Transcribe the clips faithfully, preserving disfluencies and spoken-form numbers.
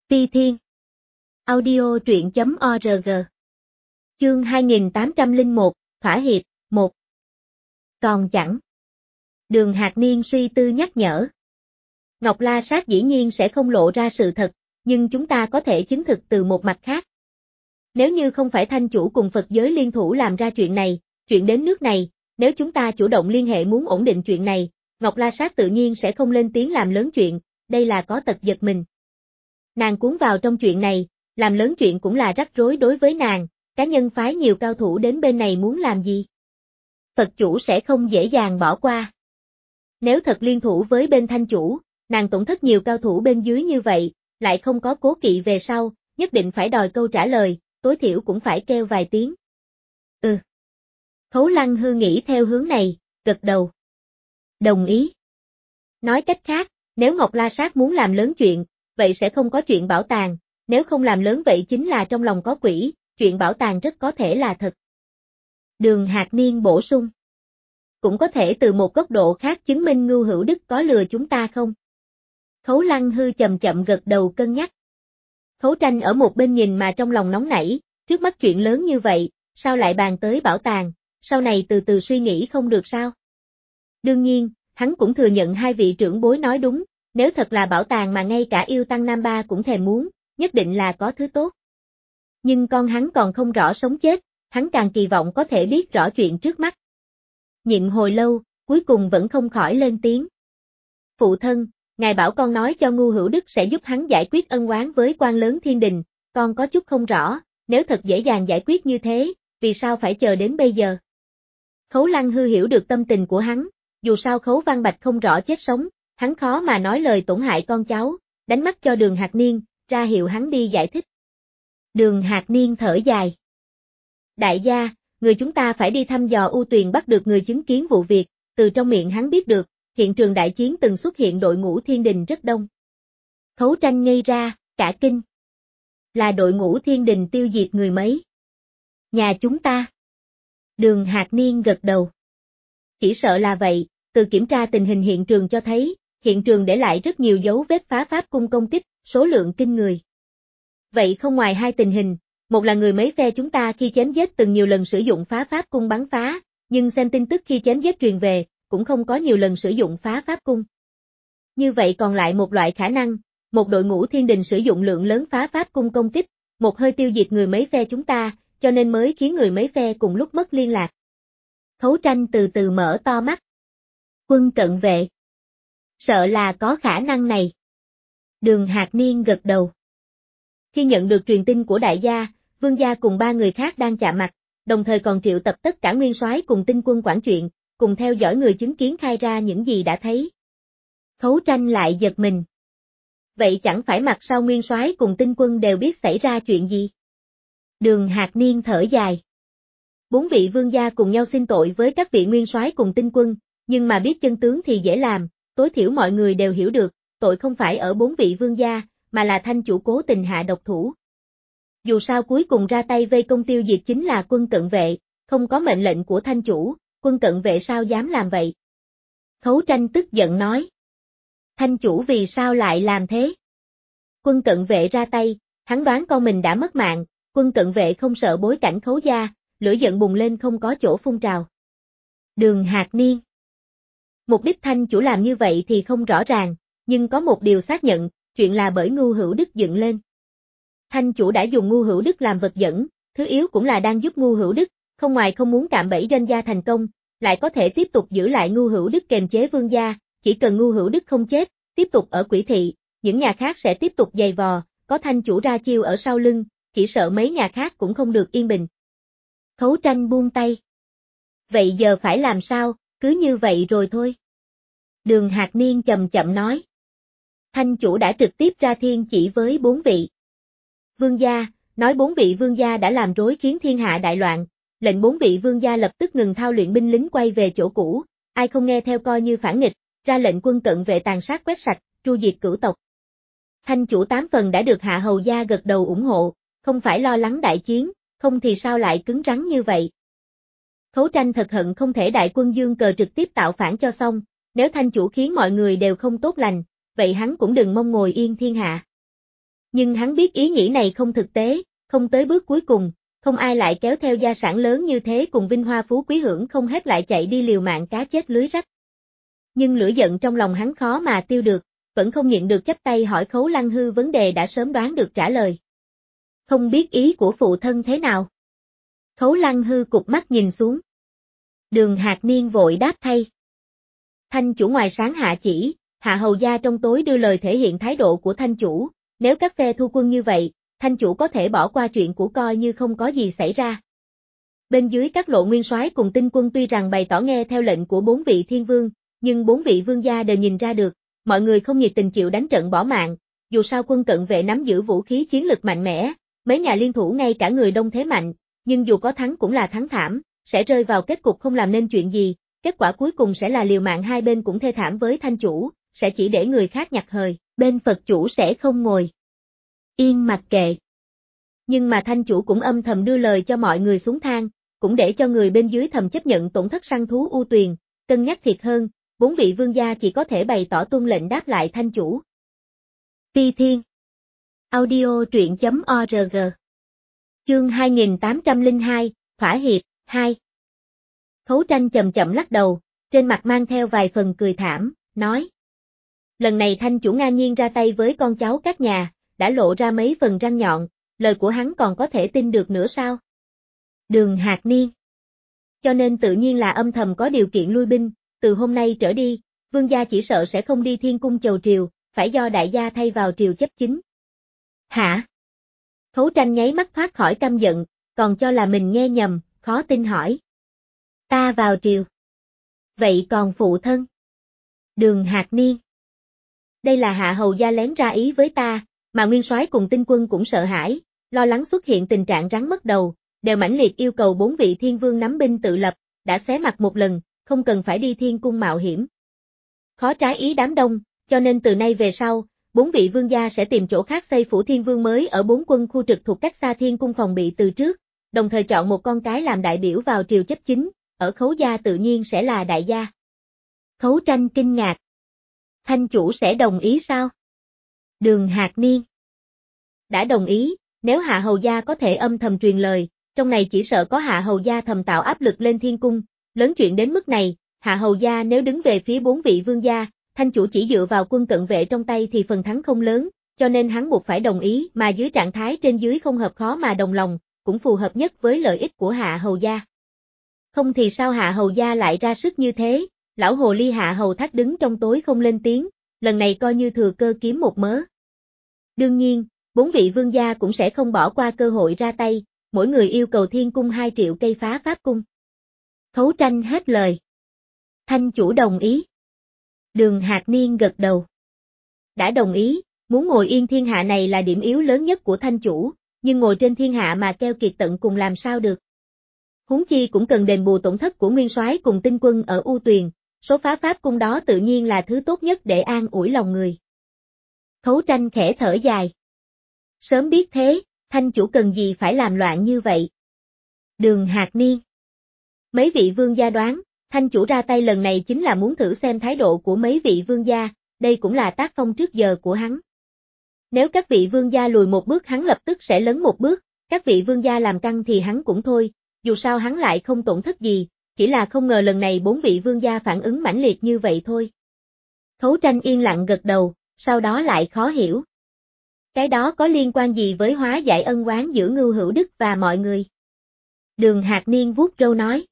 Ti Thiên. Audio truyện chấm org. Chương hai nghìn tám trăm lẻ một, Thỏa hiệp, một. Còn chẳng. Đường Hạc Niên suy tư nhắc nhở. Ngọc La Sát dĩ nhiên sẽ không lộ ra sự thật, nhưng chúng ta có thể chứng thực từ một mặt khác. Nếu như không phải Thanh Chủ cùng Phật giới liên thủ làm ra chuyện này, chuyện đến nước này, nếu chúng ta chủ động liên hệ muốn ổn định chuyện này, Ngọc La Sát tự nhiên sẽ không lên tiếng làm lớn chuyện, đây là có tật giật mình. Nàng cuốn vào trong chuyện này, làm lớn chuyện cũng là rắc rối đối với nàng, cá nhân phái nhiều cao thủ đến bên này muốn làm gì? Phật chủ sẽ không dễ dàng bỏ qua. Nếu thật liên thủ với bên Thanh Chủ, nàng tổn thất nhiều cao thủ bên dưới như vậy, lại không có cố kỵ về sau, nhất định phải đòi câu trả lời, tối thiểu cũng phải kêu vài tiếng. Ừ. Khấu Lăng Hư nghĩ theo hướng này, gật đầu. Đồng ý. Nói cách khác, nếu Ngọc La Sát muốn làm lớn chuyện, vậy sẽ không có chuyện bảo tàng, nếu không làm lớn vậy chính là trong lòng có quỷ, chuyện bảo tàng rất có thể là thật. Đường Hạc Niên bổ sung. Cũng có thể từ một góc độ khác chứng minh Ngưu Hữu Đức có lừa chúng ta không? Khấu Lăng Hư chậm chậm gật đầu cân nhắc. Khấu Tranh ở một bên nhìn mà trong lòng nóng nảy, trước mắt chuyện lớn như vậy, sao lại bàn tới bảo tàng, sau này từ từ suy nghĩ không được sao? Đương nhiên, hắn cũng thừa nhận hai vị trưởng bối nói đúng, nếu thật là bảo tàng mà ngay cả yêu tăng Nam Ba cũng thèm muốn, nhất định là có thứ tốt. Nhưng con hắn còn không rõ sống chết, hắn càng kỳ vọng có thể biết rõ chuyện trước mắt. Nhịn hồi lâu, cuối cùng vẫn không khỏi lên tiếng. Phụ thân, ngài bảo con nói cho Ngưu Hữu Đức sẽ giúp hắn giải quyết ân oán với quan lớn thiên đình, con có chút không rõ, nếu thật dễ dàng giải quyết như thế, vì sao phải chờ đến bây giờ? Khấu Lăng Hư hiểu được tâm tình của hắn, dù sao Khấu Văn Bạch không rõ chết sống, hắn khó mà nói lời tổn hại con cháu, đánh mắt cho Đường Hạc Niên, ra hiệu hắn đi giải thích. Đường Hạc Niên thở dài. Đại gia, người chúng ta phải đi thăm dò U Tuyền bắt được người chứng kiến vụ việc, từ trong miệng hắn biết được, hiện trường đại chiến từng xuất hiện đội ngũ thiên đình rất đông. Khấu Tranh ngây ra, cả kinh. Là đội ngũ thiên đình tiêu diệt người mấy? Nhà chúng ta. Đường Hạc Niên gật đầu. Chỉ sợ là vậy, từ kiểm tra tình hình hiện trường cho thấy, hiện trường để lại rất nhiều dấu vết phá pháp cung công kích, số lượng kinh người. Vậy không ngoài hai tình hình, một là người mấy phe chúng ta khi chém giết từng nhiều lần sử dụng phá pháp cung bắn phá, nhưng xem tin tức khi chém giết truyền về, cũng không có nhiều lần sử dụng phá pháp cung. Như vậy còn lại một loại khả năng, một đội ngũ thiên đình sử dụng lượng lớn phá pháp cung công kích, một hơi tiêu diệt người mấy phe chúng ta, cho nên mới khiến người mấy phe cùng lúc mất liên lạc. Khấu Tranh từ từ mở to mắt. Quân cận vệ. Sợ là có khả năng này. Đường Hạc Niên gật đầu. Khi nhận được truyền tin của đại gia, vương gia cùng ba người khác đang chạm mặt, đồng thời còn triệu tập tất cả nguyên soái cùng tinh quân quản chuyện, cùng theo dõi người chứng kiến khai ra những gì đã thấy. Khấu Tranh lại giật mình. Vậy chẳng phải mặt sau nguyên soái cùng tinh quân đều biết xảy ra chuyện gì? Đường Hạc Niên thở dài. Bốn vị vương gia cùng nhau xin tội với các vị nguyên soái cùng tinh quân, nhưng mà biết chân tướng thì dễ làm, tối thiểu mọi người đều hiểu được, tội không phải ở bốn vị vương gia, mà là Thanh Chủ cố tình hạ độc thủ. Dù sao cuối cùng ra tay vây công tiêu diệt chính là quân cận vệ, không có mệnh lệnh của Thanh Chủ, quân cận vệ sao dám làm vậy? Khấu Tranh tức giận nói. Thanh Chủ vì sao lại làm thế? Quân cận vệ ra tay, hắn đoán con mình đã mất mạng, quân cận vệ không sợ bối cảnh Khấu gia, lửa giận bùng lên không có chỗ phun trào. Đường Hạc Niên. Mục đích Thanh Chủ làm như vậy thì không rõ ràng, nhưng có một điều xác nhận, chuyện là bởi Ngưu Hữu Đức dựng lên. Thanh Chủ đã dùng Ngưu Hữu Đức làm vật dẫn, thứ yếu cũng là đang giúp Ngưu Hữu Đức, không ngoài không muốn cạm bẫy doanh gia thành công, lại có thể tiếp tục giữ lại Ngưu Hữu Đức kềm chế vương gia, chỉ cần Ngưu Hữu Đức không chết, tiếp tục ở Quỷ thị, những nhà khác sẽ tiếp tục giày vò, có Thanh Chủ ra chiêu ở sau lưng, chỉ sợ mấy nhà khác cũng không được yên bình. Khấu Tranh buông tay. Vậy giờ phải làm sao, cứ như vậy rồi thôi. Đường Hạc Niên chậm chậm nói. Thanh Chủ đã trực tiếp ra thiên chỉ với bốn vị vương gia, nói bốn vị vương gia đã làm rối khiến thiên hạ đại loạn, lệnh bốn vị vương gia lập tức ngừng thao luyện binh lính quay về chỗ cũ, ai không nghe theo coi như phản nghịch, ra lệnh quân cận vệ tàn sát quét sạch, tru diệt cửu tộc. Thanh Chủ tám phần đã được Hạ Hầu gia gật đầu ủng hộ, không phải lo lắng đại chiến, không thì sao lại cứng rắn như vậy. Khấu Tranh thật hận không thể đại quân dương cờ trực tiếp tạo phản cho xong, nếu Thanh Chủ khiến mọi người đều không tốt lành, vậy hắn cũng đừng mong ngồi yên thiên hạ. Nhưng hắn biết ý nghĩ này không thực tế, không tới bước cuối cùng, không ai lại kéo theo gia sản lớn như thế cùng vinh hoa phú quý hưởng không hết lại chạy đi liều mạng cá chết lưới rách. Nhưng lửa giận trong lòng hắn khó mà tiêu được, vẫn không nhịn được chắp tay hỏi Khấu Lăng Hư vấn đề đã sớm đoán được trả lời. Không biết ý của phụ thân thế nào? Khấu Lăng Hư cụp mắt nhìn xuống. Đường Hạc Niên vội đáp thay. Thanh chủ ngoài sáng hạ chỉ, hạ hầu gia trong tối đưa lời thể hiện thái độ của thanh chủ, nếu các phe thu quân như vậy, thanh chủ có thể bỏ qua chuyện của coi như không có gì xảy ra. Bên dưới các lộ nguyên soái cùng tinh quân tuy rằng bày tỏ nghe theo lệnh của bốn vị thiên vương, nhưng bốn vị vương gia đều nhìn ra được, mọi người không nhiệt tình chịu đánh trận bỏ mạng, dù sao quân cận vệ nắm giữ vũ khí chiến lực mạnh mẽ, mấy nhà liên thủ ngay cả người đông thế mạnh, nhưng dù có thắng cũng là thắng thảm, sẽ rơi vào kết cục không làm nên chuyện gì, kết quả cuối cùng sẽ là liều mạng hai bên cũng thê thảm với thanh chủ, sẽ chỉ để người khác nhặt hời, bên Phật chủ sẽ không ngồi yên mặc kệ. Nhưng mà thanh chủ cũng âm thầm đưa lời cho mọi người xuống thang, cũng để cho người bên dưới thầm chấp nhận tổn thất săn thú U Tuyền, cân nhắc thiệt hơn, bốn vị vương gia chỉ có thể bày tỏ tuân lệnh đáp lại thanh chủ. Phi Thiên Audio truyện.org Chương hai nghìn tám trăm lẻ hai, Thỏa hiệp, hai. Khấu Tranh chậm chậm lắc đầu, trên mặt mang theo vài phần cười thảm, nói. Lần này thanh chủ ngang nhiên ra tay với con cháu các nhà, đã lộ ra mấy phần răng nhọn, lời của hắn còn có thể tin được nữa sao? Đường Hạc Niên. Cho nên tự nhiên là âm thầm có điều kiện lui binh, từ hôm nay trở đi, vương gia chỉ sợ sẽ không đi thiên cung chầu triều, phải do đại gia thay vào triều chấp chính. Hả? Khấu Tranh nháy mắt thoát khỏi căm giận, còn cho là mình nghe nhầm, khó tin hỏi. Ta vào triều. Vậy còn phụ thân? Đường Hạc Niên. Đây là hạ hầu gia lén ra ý với ta, mà nguyên soái cùng tinh quân cũng sợ hãi, lo lắng xuất hiện tình trạng rắn mất đầu, đều mãnh liệt yêu cầu bốn vị thiên vương nắm binh tự lập, đã xé mặt một lần, không cần phải đi thiên cung mạo hiểm. Khó trái ý đám đông, cho nên từ nay về sau, bốn vị vương gia sẽ tìm chỗ khác xây phủ thiên vương mới ở bốn quân khu trực thuộc cách xa thiên cung phòng bị từ trước, đồng thời chọn một con cái làm đại biểu vào triều chấp chính, ở Khấu gia tự nhiên sẽ là đại gia. Khấu Tranh kinh ngạc. Thanh chủ sẽ đồng ý sao? Đường Hạc Niên. Đã đồng ý, nếu hạ hầu gia có thể âm thầm truyền lời, trong này chỉ sợ có hạ hầu gia thầm tạo áp lực lên thiên cung, lớn chuyện đến mức này, hạ hầu gia nếu đứng về phía bốn vị vương gia, thanh chủ chỉ dựa vào quân cận vệ trong tay thì phần thắng không lớn, cho nên hắn buộc phải đồng ý mà dưới trạng thái trên dưới không hợp khó mà đồng lòng, cũng phù hợp nhất với lợi ích của hạ hầu gia. Không thì sao hạ hầu gia lại ra sức như thế, lão hồ ly hạ hầu thác đứng trong tối không lên tiếng, lần này coi như thừa cơ kiếm một mớ. Đương nhiên, bốn vị vương gia cũng sẽ không bỏ qua cơ hội ra tay, mỗi người yêu cầu thiên cung hai triệu cây phá pháp cung. Khấu Tranh hết lời. Thanh chủ đồng ý. Đường Hạc Niên gật đầu. Đã đồng ý, muốn ngồi yên thiên hạ này là điểm yếu lớn nhất của thanh chủ, nhưng ngồi trên thiên hạ mà keo kiệt tận cùng làm sao được. Huống chi cũng cần đền bù tổn thất của nguyên soái cùng tinh quân ở U Tuyền, số phá pháp cung đó tự nhiên là thứ tốt nhất để an ủi lòng người. Khấu Tranh khẽ thở dài. Sớm biết thế, thanh chủ cần gì phải làm loạn như vậy. Đường Hạc Niên. Mấy vị vương gia đoán, thanh chủ ra tay lần này chính là muốn thử xem thái độ của mấy vị vương gia, đây cũng là tác phong trước giờ của hắn. Nếu các vị vương gia lùi một bước hắn lập tức sẽ lấn một bước, các vị vương gia làm căng thì hắn cũng thôi, dù sao hắn lại không tổn thất gì, chỉ là không ngờ lần này bốn vị vương gia phản ứng mãnh liệt như vậy thôi. Khấu Tranh yên lặng gật đầu, sau đó lại khó hiểu. Cái đó có liên quan gì với hóa giải ân oán giữa Ngưu Hữu Đức và mọi người? Đường Hạc Niên vuốt râu nói.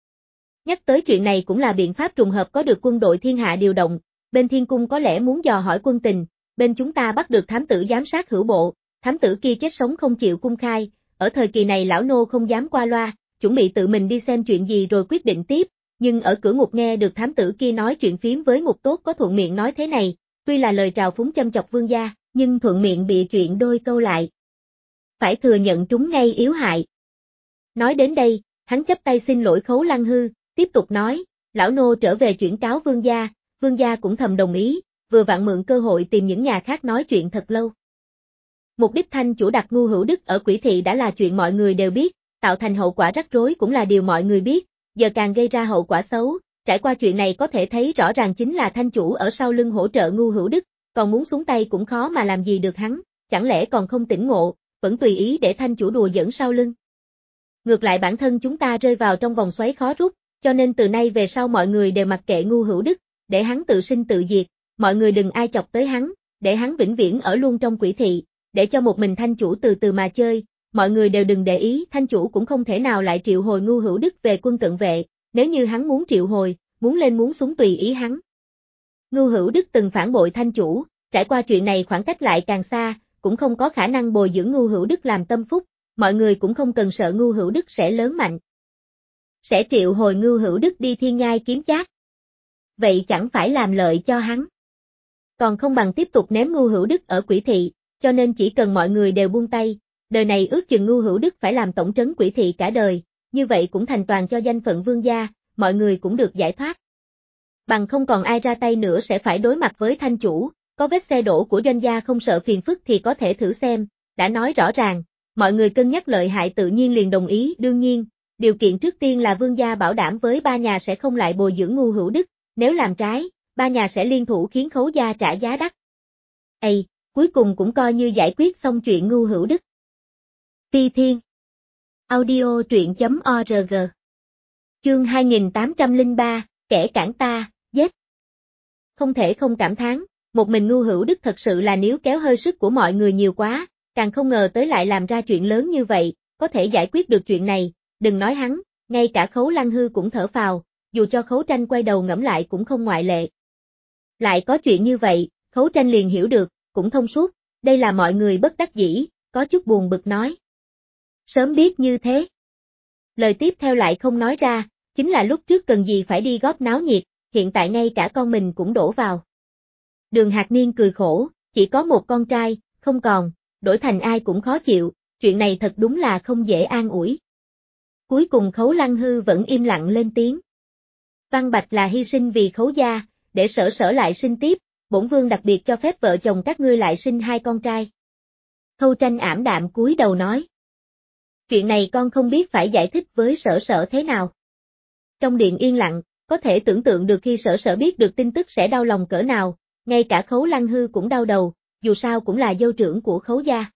Nhắc tới chuyện này cũng là biện pháp trùng hợp có được quân đội thiên hạ điều động, bên thiên cung có lẽ muốn dò hỏi quân tình, bên chúng ta bắt được thám tử giám sát hữu bộ, thám tử kia chết sống không chịu cung khai, ở thời kỳ này lão nô không dám qua loa, chuẩn bị tự mình đi xem chuyện gì rồi quyết định tiếp, nhưng ở cửa ngục nghe được thám tử kia nói chuyện phím với Ngục Tốt có thuận miệng nói thế này, tuy là lời trào phúng châm chọc vương gia, nhưng thuận miệng bịa chuyện đôi câu lại. Phải thừa nhận trúng ngay yếu hại. Nói đến đây, hắn chắp tay xin lỗi Khấu Lăng Hư, tiếp tục nói, lão nô trở về chuyển cáo vương gia, vương gia cũng thầm đồng ý, vừa vặn mượn cơ hội tìm những nhà khác nói chuyện thật lâu. Mục đích thanh chủ đặt Ngưu Hữu Đức ở Quỷ Thị đã là chuyện mọi người đều biết, tạo thành hậu quả rắc rối cũng là điều mọi người biết, giờ càng gây ra hậu quả xấu, trải qua chuyện này có thể thấy rõ ràng chính là thanh chủ ở sau lưng hỗ trợ Ngưu Hữu Đức, còn muốn xuống tay cũng khó mà làm gì được hắn, chẳng lẽ còn không tỉnh ngộ, vẫn tùy ý để thanh chủ đùa giỡn sau lưng. Ngược lại bản thân chúng ta rơi vào trong vòng xoáy khó rút, cho nên từ nay về sau mọi người đều mặc kệ Ngưu Hữu Đức, để hắn tự sinh tự diệt, mọi người đừng ai chọc tới hắn, để hắn vĩnh viễn ở luôn trong quỷ thị, để cho một mình thanh chủ từ từ mà chơi, mọi người đều đừng để ý, thanh chủ cũng không thể nào lại triệu hồi Ngưu Hữu Đức về quân cận vệ, nếu như hắn muốn triệu hồi, muốn lên muốn xuống tùy ý hắn. Ngưu Hữu Đức từng phản bội thanh chủ, trải qua chuyện này khoảng cách lại càng xa, cũng không có khả năng bồi dưỡng Ngưu Hữu Đức làm tâm phúc, mọi người cũng không cần sợ Ngưu Hữu Đức sẽ lớn mạnh. Sẽ triệu hồi Ngưu Hữu Đức đi thiên nhai kiếm chác. Vậy chẳng phải làm lợi cho hắn. Còn không bằng tiếp tục ném Ngưu Hữu Đức ở quỷ thị, cho nên chỉ cần mọi người đều buông tay, đời này ước chừng Ngưu Hữu Đức phải làm tổng trấn quỷ thị cả đời, như vậy cũng thành toàn cho danh phận vương gia, mọi người cũng được giải thoát. Bằng không còn ai ra tay nữa sẽ phải đối mặt với thanh chủ, có vết xe đổ của doanh gia không sợ phiền phức thì có thể thử xem, đã nói rõ ràng, mọi người cân nhắc lợi hại tự nhiên liền đồng ý, đương nhiên, điều kiện trước tiên là vương gia bảo đảm với ba nhà sẽ không lại bồi dưỡng Ngưu Hữu Đức, nếu làm trái, ba nhà sẽ liên thủ khiến Khấu gia trả giá đắt. Ây, cuối cùng cũng coi như giải quyết xong chuyện Ngưu Hữu Đức. Phi Thiên Audio truyện.org Chương hai nghìn tám trăm lẻ ba, kẻ cản ta, giết. Không thể không cảm thán, một mình Ngưu Hữu Đức thật sự là níu kéo hơi sức của mọi người nhiều quá, càng không ngờ tới lại làm ra chuyện lớn như vậy, có thể giải quyết được chuyện này, đừng nói hắn, ngay cả Khấu Lăng Hư cũng thở phào, dù cho Khấu Tranh quay đầu ngẫm lại cũng không ngoại lệ. Lại có chuyện như vậy, Khấu Tranh liền hiểu được, cũng thông suốt, đây là mọi người bất đắc dĩ, có chút buồn bực nói. Sớm biết như thế. Lời tiếp theo lại không nói ra, chính là lúc trước cần gì phải đi góp náo nhiệt, hiện tại ngay cả con mình cũng đổ vào. Đường Hạc Niên cười khổ, chỉ có một con trai, không còn, đổi thành ai cũng khó chịu, chuyện này thật đúng là không dễ an ủi. Cuối cùng Khấu Lăng Hư vẫn im lặng lên tiếng. Văn Bạch là hy sinh vì Khấu gia, để Sở Sở lại sinh tiếp, bổn vương đặc biệt cho phép vợ chồng các ngươi lại sinh hai con trai. Khâu Tranh ảm đạm cúi đầu nói. Chuyện này con không biết phải giải thích với Sở Sở thế nào. Trong điện yên lặng, có thể tưởng tượng được khi Sở Sở biết được tin tức sẽ đau lòng cỡ nào, ngay cả Khấu Lăng Hư cũng đau đầu, dù sao cũng là dâu trưởng của Khấu gia.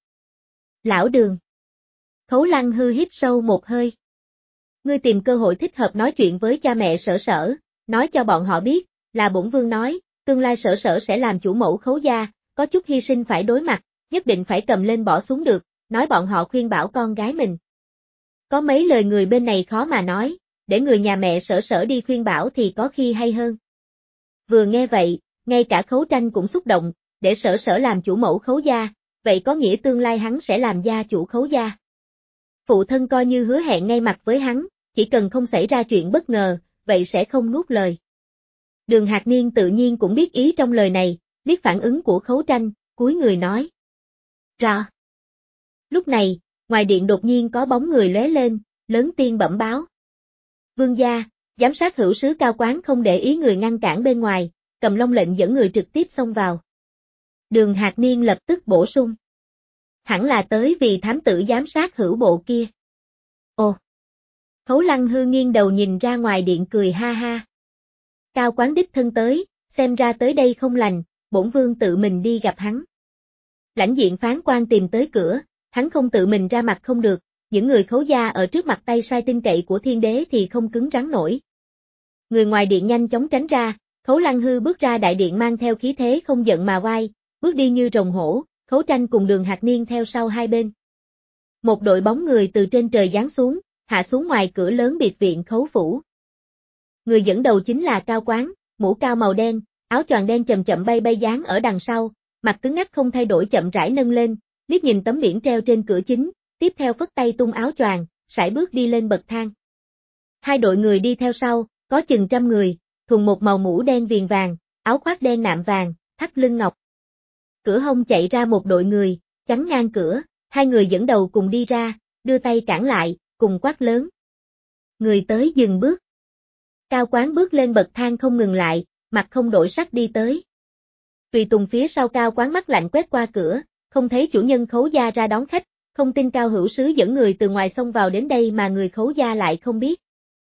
Lão Đường. Khấu Lăng Hư hít sâu một hơi. Ngươi tìm cơ hội thích hợp nói chuyện với cha mẹ Sở Sở, nói cho bọn họ biết, là bổn vương nói, tương lai Sở Sở sẽ làm chủ mẫu Khấu gia, có chút hy sinh phải đối mặt, nhất định phải cầm lên bỏ xuống được, nói bọn họ khuyên bảo con gái mình. Có mấy lời người bên này khó mà nói, để người nhà mẹ Sở Sở đi khuyên bảo thì có khi hay hơn. Vừa nghe vậy, ngay cả Khấu Tranh cũng xúc động, để Sở Sở làm chủ mẫu Khấu gia, vậy có nghĩa tương lai hắn sẽ làm gia chủ Khấu gia. Phụ thân coi như hứa hẹn ngay mặt với hắn, chỉ cần không xảy ra chuyện bất ngờ, vậy sẽ không nuốt lời. Đường Hạc Niên tự nhiên cũng biết ý trong lời này, biết phản ứng của Khấu Tranh, cúi người nói. Rõ. Lúc này, ngoài điện đột nhiên có bóng người lóe lên, lớn tiếng bẩm báo. Vương gia, giám sát hữu sứ Cao Quán không để ý người ngăn cản bên ngoài, cầm long lệnh dẫn người trực tiếp xông vào. Đường Hạc Niên lập tức bổ sung. Hẳn là tới vì thám tử giám sát hữu bộ kia. Ồ! Khấu Lăng Hư nghiêng đầu nhìn ra ngoài điện cười ha ha. Cao Quán đích thân tới, xem ra tới đây không lành, bổn vương tự mình đi gặp hắn. Lãnh diện phán quan tìm tới cửa, hắn không tự mình ra mặt không được, những người Khấu gia ở trước mặt tay sai tin cậy của thiên đế thì không cứng rắn nổi. Người ngoài điện nhanh chóng tránh ra, Khấu Lăng Hư bước ra đại điện mang theo khí thế không giận mà oai, bước đi như rồng hổ, Khấu Tranh cùng Đường Hạc Niên theo sau hai bên. Một đội bóng người từ trên trời giáng xuống, hạ xuống ngoài cửa lớn biệt viện Khấu phủ. Người dẫn đầu chính là Cao Quán, mũ cao màu đen, áo choàng đen chậm chậm bay bay dáng ở đằng sau, mặt cứng ngắc không thay đổi chậm rãi nâng lên, liếc nhìn tấm biển treo trên cửa chính, tiếp theo phất tay tung áo choàng, sải bước đi lên bậc thang. Hai đội người đi theo sau, có chừng trăm người, thuần một màu mũ đen viền vàng, áo khoác đen nạm vàng, thắt lưng ngọc. Cửa hông chạy ra một đội người, chắn ngang cửa, hai người dẫn đầu cùng đi ra, đưa tay cản lại, cùng quát lớn. Người tới dừng bước. Cao Quán bước lên bậc thang không ngừng lại, mặt không đổi sắc đi tới. Tùy tùng phía sau Cao Quán mắt lạnh quét qua cửa, không thấy chủ nhân Khấu gia ra đón khách, không tin Cao hữu sứ dẫn người từ ngoài xông vào đến đây mà người Khấu gia lại không biết.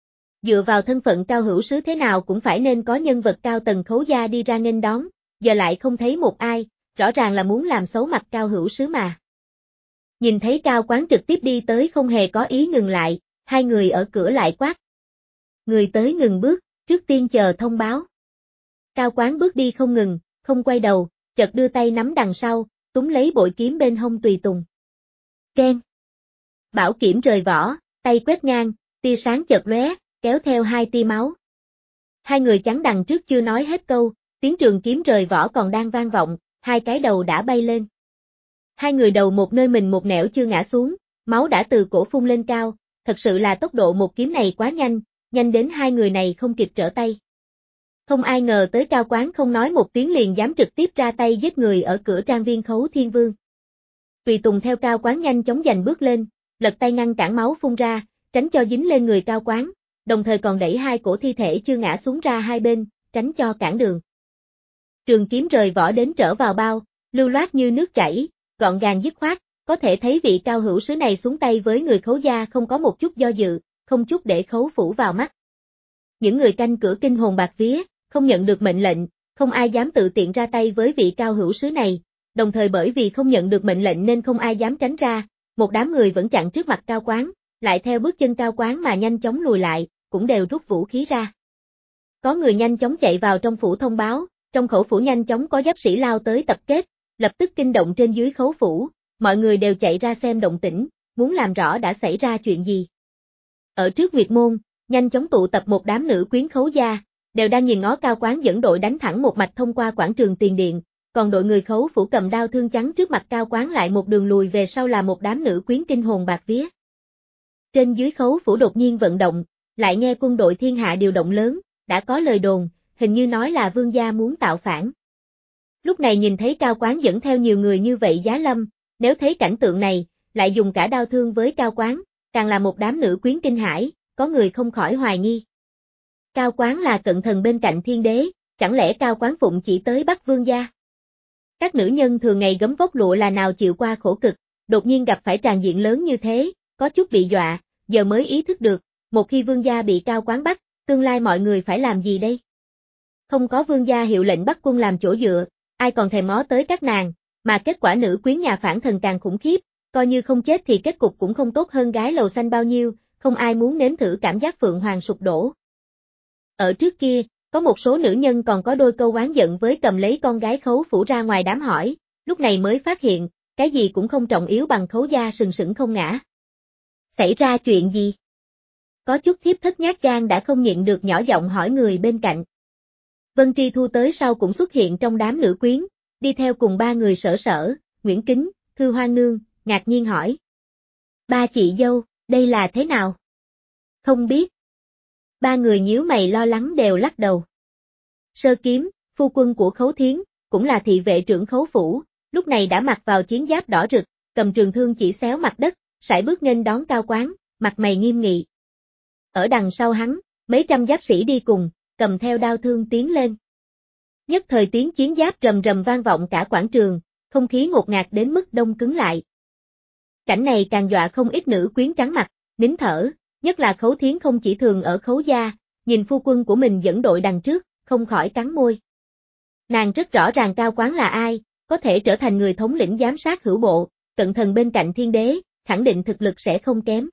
Dựa vào thân phận Cao hữu sứ thế nào cũng phải nên có nhân vật cao tầng Khấu gia đi ra nghênh đón, giờ lại không thấy một ai, rõ ràng là muốn làm xấu mặt Cao Hữu Sứ mà. Nhìn thấy Cao Quán trực tiếp đi tới không hề có ý ngừng lại, hai người ở cửa lại quát. Người tới ngừng bước, trước tiên chờ thông báo. Cao Quán bước đi không ngừng, không quay đầu, chợt đưa tay nắm đằng sau, túm lấy bội kiếm bên hông tùy tùng. Keng. Bảo kiếm rời vỏ, tay quét ngang, tia sáng chợt lóe, kéo theo hai tia máu. Hai người chắn đằng trước chưa nói hết câu, tiếng trường kiếm rời vỏ còn đang vang vọng, hai cái đầu đã bay lên. Hai người đầu một nơi mình một nẻo chưa ngã xuống, máu đã từ cổ phun lên cao, thật sự là tốc độ một kiếm này quá nhanh, nhanh đến hai người này không kịp trở tay. Không ai ngờ tới Cao Quán không nói một tiếng liền dám trực tiếp ra tay giết người ở cửa trang viên Khấu Thiên Vương. Tùy tùng theo Cao Quán nhanh chóng giành bước lên, lật tay ngăn cản máu phun ra, tránh cho dính lên người Cao Quán, đồng thời còn đẩy hai cổ thi thể chưa ngã xuống ra hai bên, tránh cho cản đường. Trường kiếm rời vỏ đến trở vào bao, lưu loát như nước chảy, gọn gàng dứt khoát, có thể thấy vị Cao Hữu Sứ này xuống tay với người Khấu gia không có một chút do dự, không chút để Khấu phủ vào mắt. Những người canh cửa kinh hồn bạc vía, không nhận được mệnh lệnh, không ai dám tự tiện ra tay với vị Cao Hữu Sứ này, đồng thời bởi vì không nhận được mệnh lệnh nên không ai dám tránh ra, một đám người vẫn chặn trước mặt Cao Quán, lại theo bước chân Cao Quán mà nhanh chóng lùi lại, cũng đều rút vũ khí ra. Có người nhanh chóng chạy vào trong phủ thông báo, trong khẩu phủ nhanh chóng có giáp sĩ lao tới tập kết, lập tức kinh động trên dưới khấu phủ, mọi người đều chạy ra xem động tĩnh, muốn làm rõ đã xảy ra chuyện gì. Ở trước Nguyệt Môn, nhanh chóng tụ tập một đám nữ quyến Khấu gia, đều đang nhìn ngó Cao Quán dẫn đội đánh thẳng một mạch thông qua quảng trường tiền điện, còn đội người Khấu phủ cầm đao thương chắn trước mặt Cao Quán lại một đường lùi về sau là một đám nữ quyến kinh hồn bạc vía. Trên dưới Khấu phủ đột nhiên vận động, lại nghe quân đội thiên hạ điều động lớn, đã có lời đồn, hình như nói là vương gia muốn tạo phản. Lúc này nhìn thấy Cao Quán dẫn theo nhiều người như vậy giá lâm, nếu thấy cảnh tượng này, lại dùng cả đao thương với Cao Quán, càng là một đám nữ quyến kinh hãi, có người không khỏi hoài nghi. Cao Quán là cận thần bên cạnh thiên đế, chẳng lẽ Cao Quán phụng chỉ tới bắt vương gia? Các nữ nhân thường ngày gấm vóc lụa là nào chịu qua khổ cực, đột nhiên gặp phải tràn diện lớn như thế, có chút bị dọa, giờ mới ý thức được, một khi vương gia bị Cao Quán bắt, tương lai mọi người phải làm gì đây? Không có vương gia hiệu lệnh bắt quân làm chỗ dựa, ai còn thèm ngó tới các nàng, mà kết quả nữ quyến nhà phản thần càng khủng khiếp, coi như không chết thì kết cục cũng không tốt hơn gái lầu xanh bao nhiêu, không ai muốn nếm thử cảm giác phượng hoàng sụp đổ. Ở trước kia, có một số nữ nhân còn có đôi câu oán giận với cầm lấy con gái Khấu phủ ra ngoài đám hỏi, lúc này mới phát hiện, cái gì cũng không trọng yếu bằng Khấu gia sừng sững không ngã. Xảy ra chuyện gì? Có chút thiếp thất nhát gan đã không nhịn được nhỏ giọng hỏi người bên cạnh. Vân Tri Thu tới sau cũng xuất hiện trong đám nữ quyến, đi theo cùng ba người Sở Sở, Nguyễn Kính, Thư Hoang Nương, ngạc nhiên hỏi. Ba chị dâu, đây là thế nào? Không biết. Ba người nhíu mày lo lắng đều lắc đầu. Sơ Kiếm, phu quân của Khấu Thiến, cũng là thị vệ trưởng Khấu phủ, lúc này đã mặc vào chiến giáp đỏ rực, cầm trường thương chỉ xéo mặt đất, sải bước nghênh đón Cao Quán, mặt mày nghiêm nghị. Ở đằng sau hắn, mấy trăm giáp sĩ đi cùng, cầm theo đao thương tiến lên. Nhất thời tiếng chiến giáp rầm rầm vang vọng cả quảng trường, không khí ngột ngạt đến mức đông cứng lại. Cảnh này càng dọa không ít nữ quyến trắng mặt, nín thở, nhất là Khấu Thiến không chỉ thường ở Khấu gia, nhìn phu quân của mình dẫn đội đằng trước, không khỏi cắn môi. Nàng rất rõ ràng Cao Quán là ai, có thể trở thành người thống lĩnh giám sát hữu bộ, cận thần bên cạnh thiên đế, khẳng định thực lực sẽ không kém.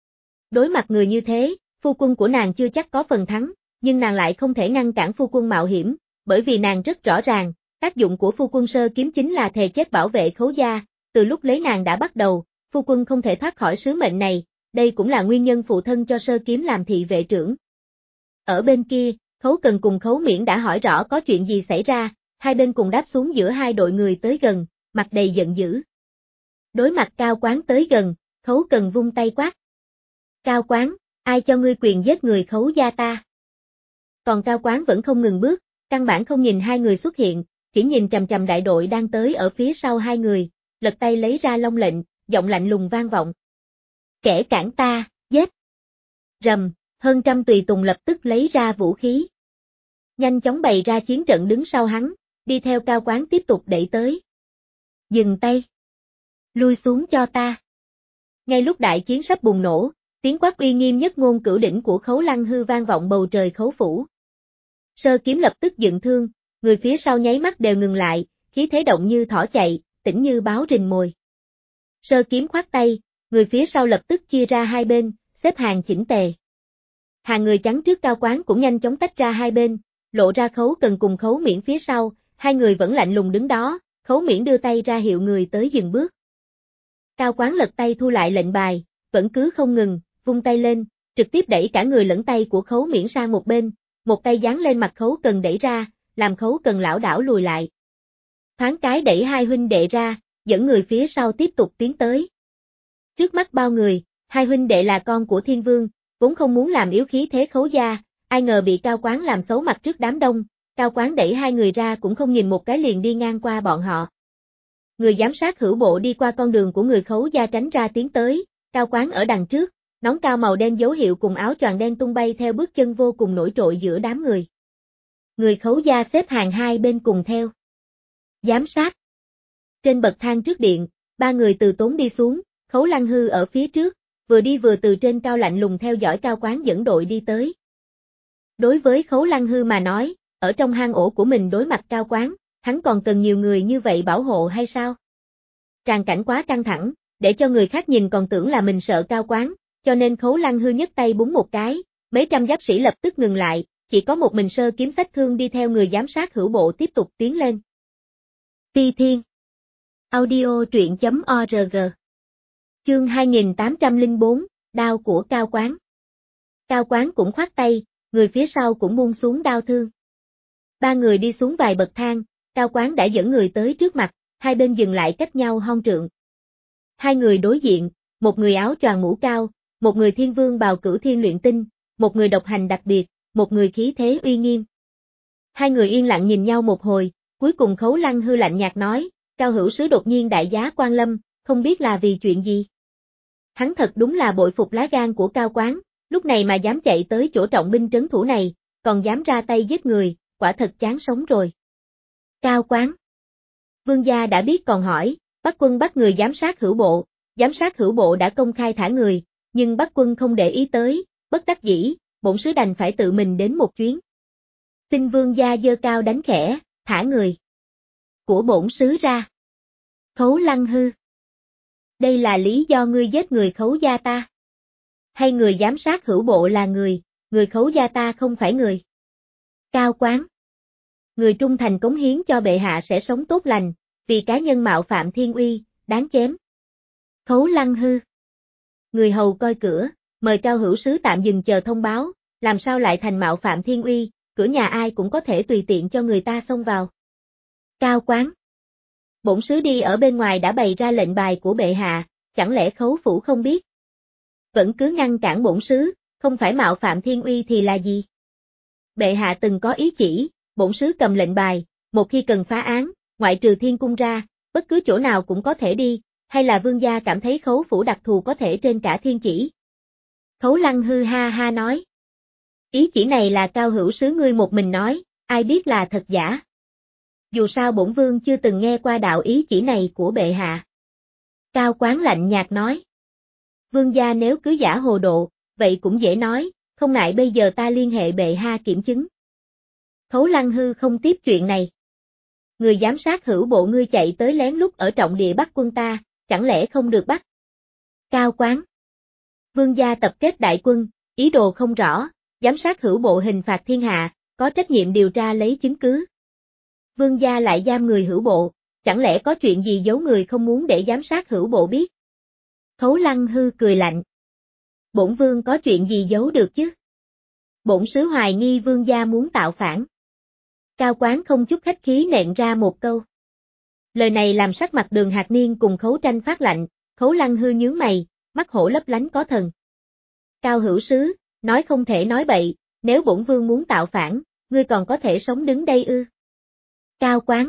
Đối mặt người như thế, phu quân của nàng chưa chắc có phần thắng, nhưng nàng lại không thể ngăn cản phu quân mạo hiểm, bởi vì nàng rất rõ ràng, tác dụng của phu quân Sơ Kiếm chính là thề chết bảo vệ Khấu gia, từ lúc lấy nàng đã bắt đầu, phu quân không thể thoát khỏi sứ mệnh này, đây cũng là nguyên nhân phụ thân cho Sơ Kiếm làm thị vệ trưởng. Ở bên kia, Khấu Cần cùng Khấu Miễn đã hỏi rõ có chuyện gì xảy ra, hai bên cùng đáp xuống giữa hai đội người tới gần, mặt đầy giận dữ. Đối mặt Cao Quán tới gần, Khấu Cần vung tay quát. Cao Quán, ai cho ngươi quyền giết người Khấu gia ta? Còn Cao Quán vẫn không ngừng bước, căn bản không nhìn hai người xuất hiện, chỉ nhìn chằm chằm đại đội đang tới ở phía sau hai người, lật tay lấy ra long lệnh, giọng lạnh lùng vang vọng. Kẻ cản ta, giết. Rầm, hơn trăm tùy tùng lập tức lấy ra vũ khí. Nhanh chóng bày ra chiến trận đứng sau hắn, đi theo Cao Quán tiếp tục đẩy tới. Dừng tay. Lui xuống cho ta. Ngay lúc đại chiến sắp bùng nổ, tiếng quát uy nghiêm nhất ngôn cửu đỉnh của Khấu Lăng Hư vang vọng bầu trời Khấu phủ. Sơ Kiếm lập tức dựng thương, người phía sau nháy mắt đều ngừng lại, khí thế động như thỏ chạy, tĩnh như báo rình mồi. Sơ kiếm khoát tay, người phía sau lập tức chia ra hai bên, xếp hàng chỉnh tề. Hàng người chắn trước Cao Quán cũng nhanh chóng tách ra hai bên, lộ ra Khấu Cần cùng Khấu Miễn phía sau, hai người vẫn lạnh lùng đứng đó, Khấu Miễn đưa tay ra hiệu người tới dừng bước. Cao Quán lật tay thu lại lệnh bài, vẫn cứ không ngừng, vung tay lên, trực tiếp đẩy cả người lẫn tay của Khấu Miễn sang một bên, một tay giáng lên mặt Khấu Cần đẩy ra, làm Khấu Cần lảo đảo lùi lại. Thoáng cái đẩy hai huynh đệ ra, dẫn người phía sau tiếp tục tiến tới. Trước mắt bao người, hai huynh đệ là con của Thiên Vương, vốn không muốn làm yếu khí thế Khấu gia, ai ngờ bị Cao Quán làm xấu mặt trước đám đông, Cao Quán đẩy hai người ra cũng không nhìn một cái liền đi ngang qua bọn họ. Người giám sát hữu bộ đi qua con đường của người Khấu gia tránh ra tiến tới, Cao Quán ở đằng trước, nón cao màu đen dấu hiệu cùng áo choàng đen tung bay theo bước chân vô cùng nổi trội giữa đám người. Người Khấu gia xếp hàng hai bên cùng theo. Giám sát. Trên bậc thang trước điện, ba người từ tốn đi xuống, Khấu Lăng Hư ở phía trước, vừa đi vừa từ trên cao lạnh lùng theo dõi Cao Quán dẫn đội đi tới. Đối với Khấu Lăng Hư mà nói, ở trong hang ổ của mình đối mặt Cao Quán, hắn còn cần nhiều người như vậy bảo hộ hay sao? Tràng cảnh quá căng thẳng, để cho người khác nhìn còn tưởng là mình sợ Cao Quán, cho nên Khấu Lăng Hư nhấc tay búng một cái, mấy trăm giáp sĩ lập tức ngừng lại, chỉ có một mình Sơ Kiếm Xách Thương đi theo người giám sát hữu bộ tiếp tục tiến lên. Ti Thiên. Audio truyện chấm org. Chương hai nghìn tám trăm lẻ bốn, đao của Cao Quán. Cao Quán cũng khoát tay, người phía sau cũng buông xuống đao thương. Ba người đi xuống vài bậc thang, Cao Quán đã dẫn người tới trước mặt, hai bên dừng lại cách nhau hon trượng. Hai người đối diện, một người áo choàng mũ cao, một người thiên vương bào cửu thiên luyện tinh, một người độc hành đặc biệt, một người khí thế uy nghiêm. Hai người yên lặng nhìn nhau một hồi, cuối cùng Khấu Lăng Hư lạnh nhạt nói, Cao hữu sứ đột nhiên đại giá quan lâm, không biết là vì chuyện gì. Hắn thật đúng là bội phục lá gan của Cao Quán, lúc này mà dám chạy tới chỗ trọng binh trấn thủ này, còn dám ra tay giết người, quả thật chán sống rồi. Cao Quán. Vương gia đã biết còn hỏi, Bắc Quân bắt người giám sát hữu bộ, giám sát hữu bộ đã công khai thả người, nhưng Bắc Quân không để ý tới, bất đắc dĩ, bổn sứ đành phải tự mình đến một chuyến. Xin vương gia giơ cao đánh khẽ, thả người của bổn sứ ra. Khấu Lăng Hư. Đây là lý do ngươi giết người Khấu gia ta? Hay người giám sát hữu bộ là người, người Khấu gia ta không phải người? Cao Quán. Người trung thành cống hiến cho bệ hạ sẽ sống tốt lành, vì cá nhân mạo phạm thiên uy, đáng chém. Khấu Lăng Hư. Người hầu coi cửa, mời Cao hữu sứ tạm dừng chờ thông báo, làm sao lại thành mạo phạm thiên uy, cửa nhà ai cũng có thể tùy tiện cho người ta xông vào. Cao Quán. Bổn sứ đi ở bên ngoài đã bày ra lệnh bài của bệ hạ, chẳng lẽ Khấu phủ không biết? Vẫn cứ ngăn cản bổn sứ, không phải mạo phạm thiên uy thì là gì? Bệ hạ từng có ý chỉ, bổn sứ cầm lệnh bài, một khi cần phá án, ngoại trừ thiên cung ra, bất cứ chỗ nào cũng có thể đi, hay là vương gia cảm thấy Khấu phủ đặc thù có thể trên cả thiên chỉ? Khấu Lăng Hư ha ha nói. Ý chỉ này là Cao hữu sứ ngươi một mình nói, ai biết là thật giả? Dù sao bổn vương chưa từng nghe qua đạo ý chỉ này của bệ hạ. Cao Quán lạnh nhạt nói. Vương gia nếu cứ giả hồ độ, vậy cũng dễ nói, không ngại bây giờ ta liên hệ bệ hạ kiểm chứng. Khấu Lăng Hư không tiếp chuyện này. Người giám sát hữu bộ ngươi chạy tới lén lút ở trọng địa bắt quân ta, chẳng lẽ không được bắt? Cao Quán. Vương gia tập kết đại quân, ý đồ không rõ, giám sát hữu bộ hình phạt thiên hạ, có trách nhiệm điều tra lấy chứng cứ. Vương gia lại giam người hữu bộ, chẳng lẽ có chuyện gì giấu người không muốn để giám sát hữu bộ biết? Khấu Lăng Hư cười lạnh. Bổn vương có chuyện gì giấu được chứ? Bổn sứ hoài nghi vương gia muốn tạo phản. Cao Quán không chút khách khí nện ra một câu. Lời này làm sắc mặt Đường Hạc Niên cùng Khấu Tranh phát lạnh, Khấu Lăng Hư nhướng mày, mắt hổ lấp lánh có thần. Cao hữu sứ, nói không thể nói bậy, nếu bổn vương muốn tạo phản, ngươi còn có thể sống đứng đây ư? Cao Quán.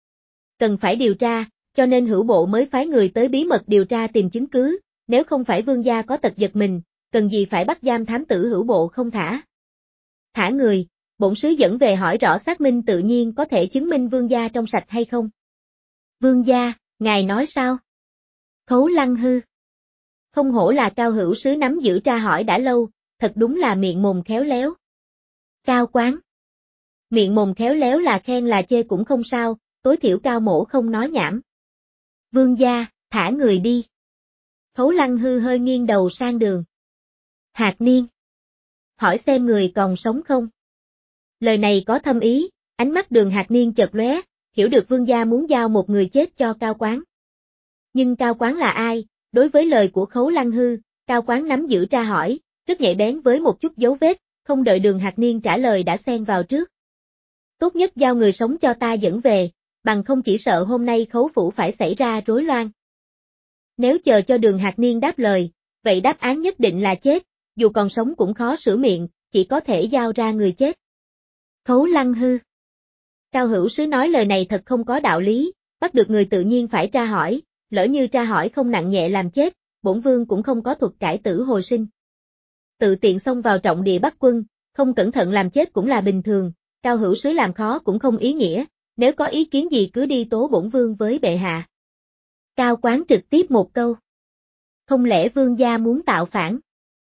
Cần phải điều tra, cho nên hữu bộ mới phái người tới bí mật điều tra tìm chứng cứ, nếu không phải vương gia có tật giật mình, cần gì phải bắt giam thám tử hữu bộ không thả. Thả người, bổn sứ dẫn về hỏi rõ xác minh tự nhiên có thể chứng minh vương gia trong sạch hay không. Vương gia, ngài nói sao? Khấu Lăng Hư. Không hổ là Cao hữu sứ nắm giữ tra hỏi đã lâu, thật đúng là miệng mồm khéo léo. Cao Quán. Miệng mồm khéo léo là khen là chê cũng không sao, tối thiểu Cao Mỗ không nói nhảm. Vương gia, thả người đi. Khấu Lăng Hư hơi nghiêng đầu sang đường. Hạc Niên. Hỏi xem người còn sống không? Lời này có thâm ý, ánh mắt Đường Hạc Niên chợt lóe, hiểu được vương gia muốn giao một người chết cho Cao Quán. Nhưng Cao Quán là ai? Đối với lời của Khấu Lăng Hư, Cao Quán nắm giữ tra hỏi, rất nhạy bén với một chút dấu vết, không đợi Đường Hạc Niên trả lời đã xen vào trước. Tốt nhất giao người sống cho ta dẫn về, bằng không chỉ sợ hôm nay Khấu phủ phải xảy ra rối loạn. Nếu chờ cho Đường Hạc Niên đáp lời, vậy đáp án nhất định là chết, dù còn sống cũng khó sửa miệng, chỉ có thể giao ra người chết. Khấu Lăng Hư. Cao hữu sứ nói lời này thật không có đạo lý, bắt được người tự nhiên phải tra hỏi, lỡ như tra hỏi không nặng nhẹ làm chết, bổn vương cũng không có thuật cải tử hồi sinh. Tự tiện xông vào trọng địa bắt quân, không cẩn thận làm chết cũng là bình thường, Cao hữu sứ làm khó cũng không ý nghĩa, nếu có ý kiến gì cứ đi tố bổn vương với bệ hạ. Cao Quán trực tiếp một câu. Không lẽ vương gia muốn tạo phản?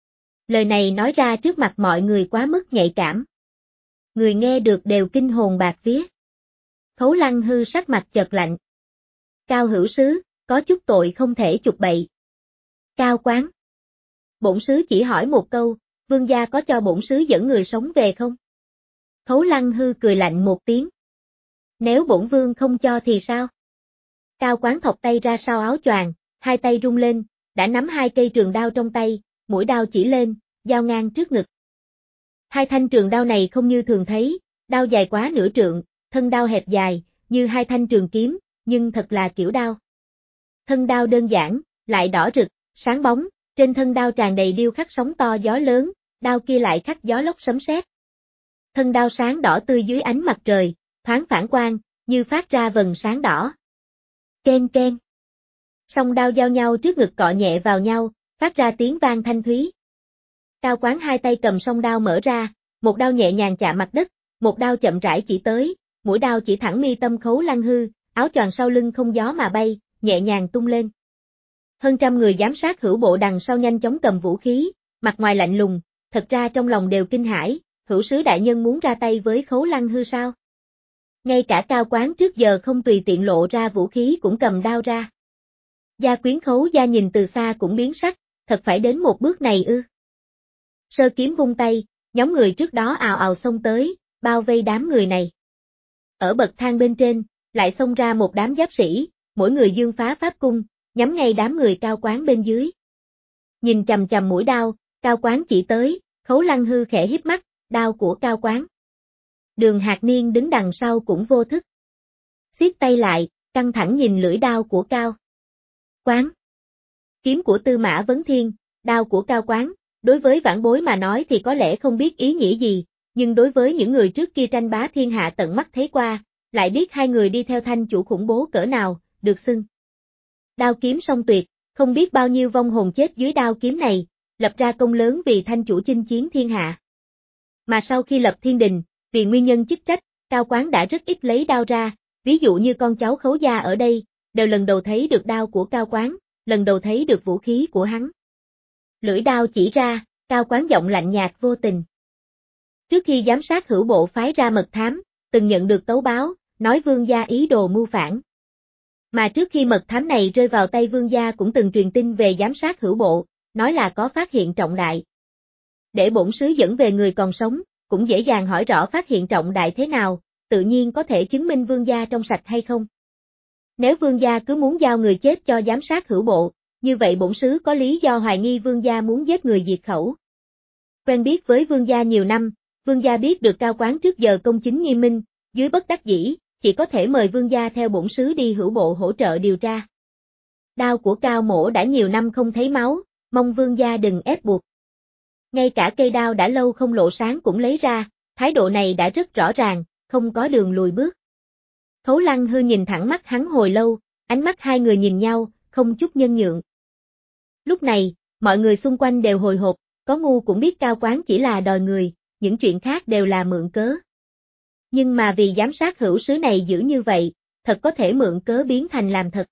Lời này nói ra trước mặt mọi người quá mức nhạy cảm. Người nghe được đều kinh hồn bạt vía. Khấu Lăng Hư sắc mặt chợt lạnh. Cao hữu sứ, có chút tội không thể chụp bậy. Cao Quán. Bổn sứ chỉ hỏi một câu, vương gia có cho bổn sứ dẫn người sống về không? Khấu Lăng Hư cười lạnh một tiếng. Nếu bổn vương không cho thì sao? Cao Quán thọc tay ra sau áo choàng, hai tay rung lên, đã nắm hai cây trường đao trong tay, mũi đao chỉ lên, giao ngang trước ngực. Hai thanh trường đao này không như thường thấy, đao dài quá nửa trượng, thân đao hẹp dài, như hai thanh trường kiếm, nhưng thật là kiểu đao. Thân đao đơn giản, lại đỏ rực, sáng bóng, trên thân đao tràn đầy điêu khắc sóng to gió lớn, đao kia lại khắc gió lốc sấm sét. Thân đao sáng đỏ tươi dưới ánh mặt trời, thoáng phản quang, như phát ra vầng sáng đỏ. Ken ken. Song đao giao nhau trước ngực cọ nhẹ vào nhau, phát ra tiếng vang thanh thúy. Cao Quán hai tay cầm song đao mở ra, một đao nhẹ nhàng chạm mặt đất, một đao chậm rãi chỉ tới, mũi đao chỉ thẳng mi tâm Khấu Lăng Hư, áo choàng sau lưng không gió mà bay, nhẹ nhàng tung lên. Hơn trăm người giám sát hữu bộ đằng sau nhanh chóng cầm vũ khí, mặt ngoài lạnh lùng, thật ra trong lòng đều kinh hãi, hữu sứ đại nhân muốn ra tay với Khấu Lăng Hư sao? Ngay cả Cao Quán trước giờ không tùy tiện lộ ra vũ khí cũng cầm đao ra. Gia quyến Khấu gia nhìn từ xa cũng biến sắc, thật phải đến một bước này ư? Sơ kiếm vung tay, nhóm người trước đó ào ào xông tới, bao vây đám người này. Ở bậc thang bên trên, lại xông ra một đám giáp sĩ, mỗi người dương phá pháp cung, nhắm ngay đám người Cao Quán bên dưới. Nhìn chằm chằm mũi đao, Cao Quán chỉ tới, Khấu Lăng Hư khẽ híp mắt, đao của Cao Quán. Đường Hạc Niên đứng đằng sau cũng vô thức. Siết tay lại, căng thẳng nhìn lưỡi đao của Cao Quán. Kiếm của Tư Mã Vấn Thiên, đao của Cao Quán, đối với vãn bối mà nói thì có lẽ không biết ý nghĩa gì, nhưng đối với những người trước kia tranh bá thiên hạ tận mắt thấy qua, lại biết hai người đi theo Thanh chủ khủng bố cỡ nào, được xưng. Đao kiếm song tuyệt, không biết bao nhiêu vong hồn chết dưới đao kiếm này, lập ra công lớn vì Thanh chủ chinh chiến thiên hạ. Mà sau khi lập thiên đình, vì nguyên nhân chức trách, Cao Quán đã rất ít lấy đao ra, ví dụ như con cháu Khấu gia ở đây, đều lần đầu thấy được đao của Cao Quán, lần đầu thấy được vũ khí của hắn. Lưỡi đao chỉ ra, Cao Quán giọng lạnh nhạt vô tình. Trước khi giám sát hữu bộ phái ra mật thám, từng nhận được tấu báo, nói vương gia ý đồ mưu phản. Mà trước khi mật thám này rơi vào tay vương gia cũng từng truyền tin về giám sát hữu bộ, nói là có phát hiện trọng đại. Để bổn sứ dẫn về người còn sống, cũng dễ dàng hỏi rõ phát hiện trọng đại thế nào, tự nhiên có thể chứng minh vương gia trong sạch hay không. Nếu vương gia cứ muốn giao người chết cho giám sát hữu bộ, như vậy bổn sứ có lý do hoài nghi vương gia muốn giết người diệt khẩu. Quen biết với vương gia nhiều năm, vương gia biết được Cao Quán trước giờ công chính nghiêm minh, dưới bất đắc dĩ, chỉ có thể mời vương gia theo bổn sứ đi hữu bộ hỗ trợ điều tra. Đao của Cao mỗ đã nhiều năm không thấy máu, mong vương gia đừng ép buộc. Ngay cả cây đao đã lâu không lộ sáng cũng lấy ra, thái độ này đã rất rõ ràng, không có đường lùi bước. Khấu Lăng Hư nhìn thẳng mắt hắn hồi lâu, ánh mắt hai người nhìn nhau, không chút nhân nhượng. Lúc này, mọi người xung quanh đều hồi hộp, có ngu cũng biết Cao Quán chỉ là đòi người, những chuyện khác đều là mượn cớ. Nhưng mà vì giám sát hữu sứ này giữ như vậy, thật có thể mượn cớ biến thành làm thật.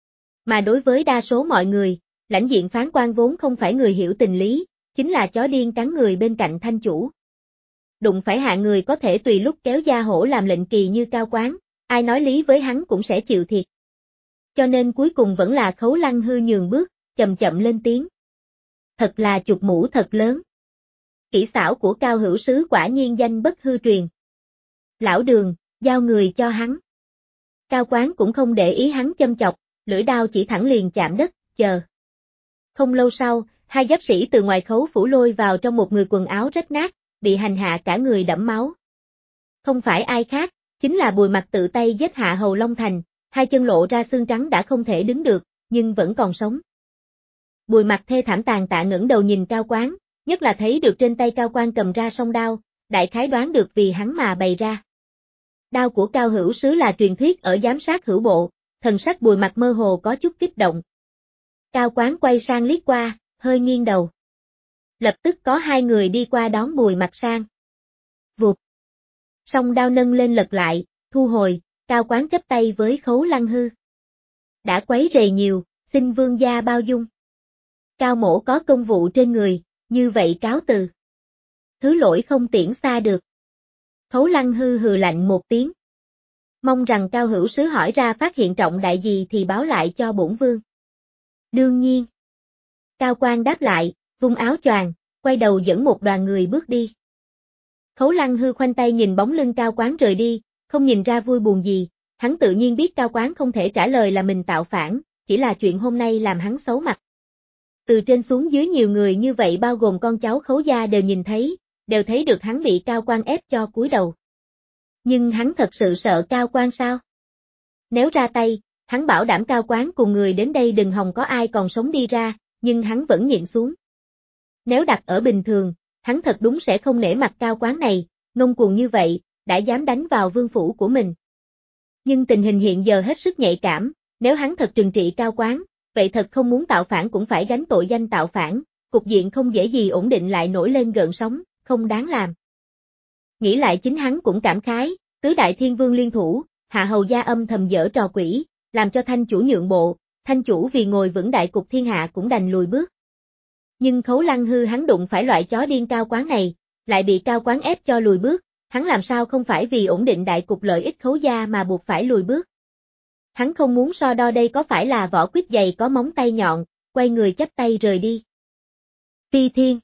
Mà đối với đa số mọi người, lãnh diện phán quan vốn không phải người hiểu tình lý, chính là chó điên cắn người bên cạnh Thanh chủ. Đụng phải hạ người có thể tùy lúc kéo da hổ làm lệnh kỳ như Cao Quán, ai nói lý với hắn cũng sẽ chịu thiệt. Cho nên cuối cùng vẫn là Khấu Lăng Hư nhường bước, chậm chậm lên tiếng. Thật là chụp mũ thật lớn. Kỹ xảo của Cao Hữu Sứ quả nhiên danh bất hư truyền. Lão Đường, giao người cho hắn. Cao Quán cũng không để ý hắn châm chọc, lưỡi đao chỉ thẳng liền chạm đất, chờ. Không lâu sau, hai giáp sĩ từ ngoài khấu phủ lôi vào trong một người quần áo rách nát, bị hành hạ cả người đẫm máu. Không phải ai khác, chính là Bùi Mặc tự tay giết hạ hầu Long Thành, hai chân lộ ra xương trắng đã không thể đứng được, nhưng vẫn còn sống. Bùi Mặc thê thảm tàn tạ ngẩng đầu nhìn Cao Quán, nhất là thấy được trên tay Cao Quan cầm ra song đao, đại khái đoán được vì hắn mà bày ra. Đao của Cao Hữu Sứ là truyền thuyết ở giám sát hữu bộ, thần sắc Bùi Mặc mơ hồ có chút kích động. Cao Quán quay sang liếc qua, hơi nghiêng đầu. Lập tức có hai người đi qua đón Bùi Mặc sang. Vụt. Song đao nâng lên lật lại, thu hồi, Cao Quán chắp tay với Khấu Lăng Hư. Đã quấy rầy nhiều, xin vương gia bao dung. Cao mổ có công vụ trên người, như vậy cáo từ. Thứ lỗi không tiễn xa được. Khấu Lăng Hư hừ lạnh một tiếng. Mong rằng Cao Hữu Sứ hỏi ra phát hiện trọng đại gì thì báo lại cho bổn vương. Đương nhiên. Cao Quan đáp lại, vung áo choàng, quay đầu dẫn một đoàn người bước đi. Khấu Lăng Hư khoanh tay nhìn bóng lưng Cao Quán rời đi, không nhìn ra vui buồn gì, hắn tự nhiên biết Cao Quán không thể trả lời là mình tạo phản, chỉ là chuyện hôm nay làm hắn xấu mặt. Từ trên xuống dưới nhiều người như vậy bao gồm con cháu Khấu gia đều nhìn thấy, đều thấy được hắn bị Cao Quan ép cho cúi đầu. Nhưng hắn thật sự sợ Cao Quan sao? Nếu ra tay, hắn bảo đảm Cao Quán cùng người đến đây đừng hòng có ai còn sống đi ra, nhưng hắn vẫn nhịn xuống. Nếu đặt ở bình thường, hắn thật đúng sẽ không nể mặt Cao Quán này, ngông cuồng như vậy, đã dám đánh vào vương phủ của mình. Nhưng tình hình hiện giờ hết sức nhạy cảm, nếu hắn thật trừng trị Cao Quán, vậy thật không muốn tạo phản cũng phải gánh tội danh tạo phản, cục diện không dễ gì ổn định lại nổi lên gợn sóng, không đáng làm. Nghĩ lại chính hắn cũng cảm khái, tứ đại thiên vương liên thủ, hạ hầu gia âm thầm dở trò quỷ, làm cho thanh chủ nhượng bộ, thanh chủ vì ngồi vững đại cục thiên hạ cũng đành lùi bước. Nhưng Khấu Lăng Hư hắn đụng phải loại chó điên Cao Quán này, lại bị Cao Quán ép cho lùi bước, hắn làm sao không phải vì ổn định đại cục lợi ích Khấu gia mà buộc phải lùi bước. Hắn không muốn so đo đây có phải là vỏ quýt dày có móng tay nhọn, quay người chắp tay rời đi. Phi Thiên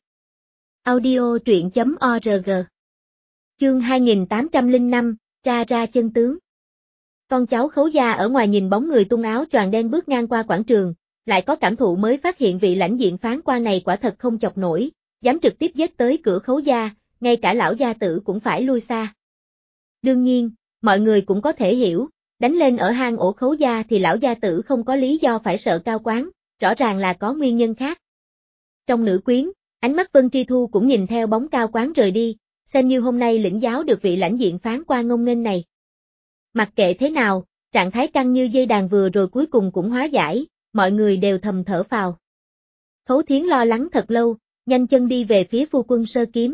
Audio truyện chấm org Chương hai nghìn tám trăm lẻ năm, ra ra chân tướng. Con cháu Khấu gia ở ngoài nhìn bóng người tung áo choàng đen bước ngang qua quảng trường, lại có cảm thụ mới phát hiện vị lãnh diện phán quan này quả thật không chọc nổi, dám trực tiếp giết tới cửa Khấu gia, ngay cả lão gia tử cũng phải lui xa. Đương nhiên, mọi người cũng có thể hiểu, đánh lên ở hang ổ Khấu gia thì lão gia tử không có lý do phải sợ Cao Quán, rõ ràng là có nguyên nhân khác. Trong nữ quyến, ánh mắt Vân Tri Thu cũng nhìn theo bóng Cao Quán rời đi, xem như hôm nay lĩnh giáo được vị lãnh diện phán quan ngông nghênh này. Mặc kệ thế nào, trạng thái căng như dây đàn vừa rồi cuối cùng cũng hóa giải, mọi người đều thầm thở phào. Khấu Thiến lo lắng thật lâu, nhanh chân đi về phía phu quân Sơ Kiếm.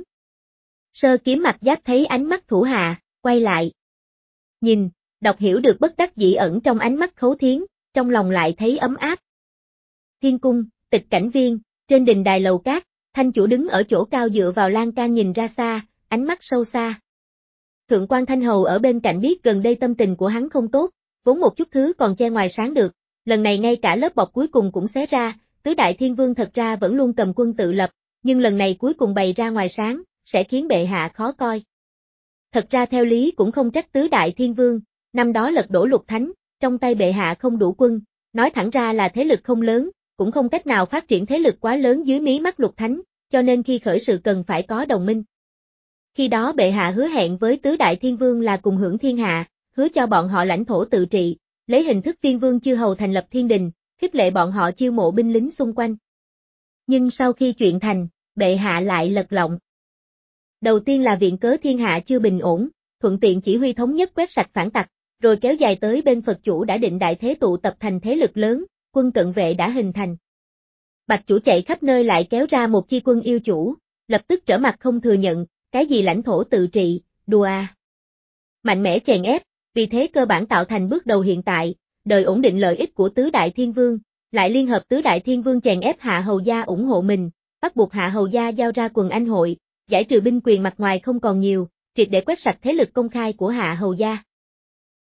Sơ Kiếm mặt giáp thấy ánh mắt thủ hạ, quay lại. Nhìn, đọc hiểu được bất đắc dĩ ẩn trong ánh mắt Khấu Thiến, trong lòng lại thấy ấm áp. Thiên cung, Tịch Cảnh Viên, trên đình đài lầu cát, thanh chủ đứng ở chỗ cao dựa vào lan can nhìn ra xa, ánh mắt sâu xa. Thượng quan Thanh Hầu ở bên cạnh biết gần đây tâm tình của hắn không tốt, vốn một chút thứ còn che ngoài sáng được, lần này ngay cả lớp bọc cuối cùng cũng xé ra, tứ đại thiên vương thật ra vẫn luôn cầm quân tự lập, nhưng lần này cuối cùng bày ra ngoài sáng, sẽ khiến bệ hạ khó coi. Thật ra theo lý cũng không trách tứ đại thiên vương, năm đó lật đổ Lục Thánh, trong tay bệ hạ không đủ quân, nói thẳng ra là thế lực không lớn, cũng không cách nào phát triển thế lực quá lớn dưới mí mắt Lục Thánh, cho nên khi khởi sự cần phải có đồng minh. Khi đó bệ hạ hứa hẹn với tứ đại thiên vương là cùng hưởng thiên hạ, hứa cho bọn họ lãnh thổ tự trị, lấy hình thức viên vương chư hầu thành lập thiên đình, khích lệ bọn họ chiêu mộ binh lính xung quanh. Nhưng sau khi chuyện thành, bệ hạ lại lật lọng. Đầu tiên là viện cớ thiên hạ chưa bình ổn, thuận tiện chỉ huy thống nhất quét sạch phản tặc, rồi kéo dài tới bên Phật chủ đã định đại thế tụ tập thành thế lực lớn, quân cận vệ đã hình thành. Bạch chủ chạy khắp nơi lại kéo ra một chi quân yêu chủ, lập tức trở mặt không thừa nhận, cái gì lãnh thổ tự trị, đùa à. Mạnh mẽ chèn ép, vì thế cơ bản tạo thành bước đầu hiện tại, đời ổn định lợi ích của tứ đại thiên vương, lại liên hợp tứ đại thiên vương chèn ép hạ hầu gia ủng hộ mình, bắt buộc hạ hầu gia giao ra quần anh hội, giải trừ binh quyền mặt ngoài không còn nhiều, triệt để quét sạch thế lực công khai của hạ hầu gia.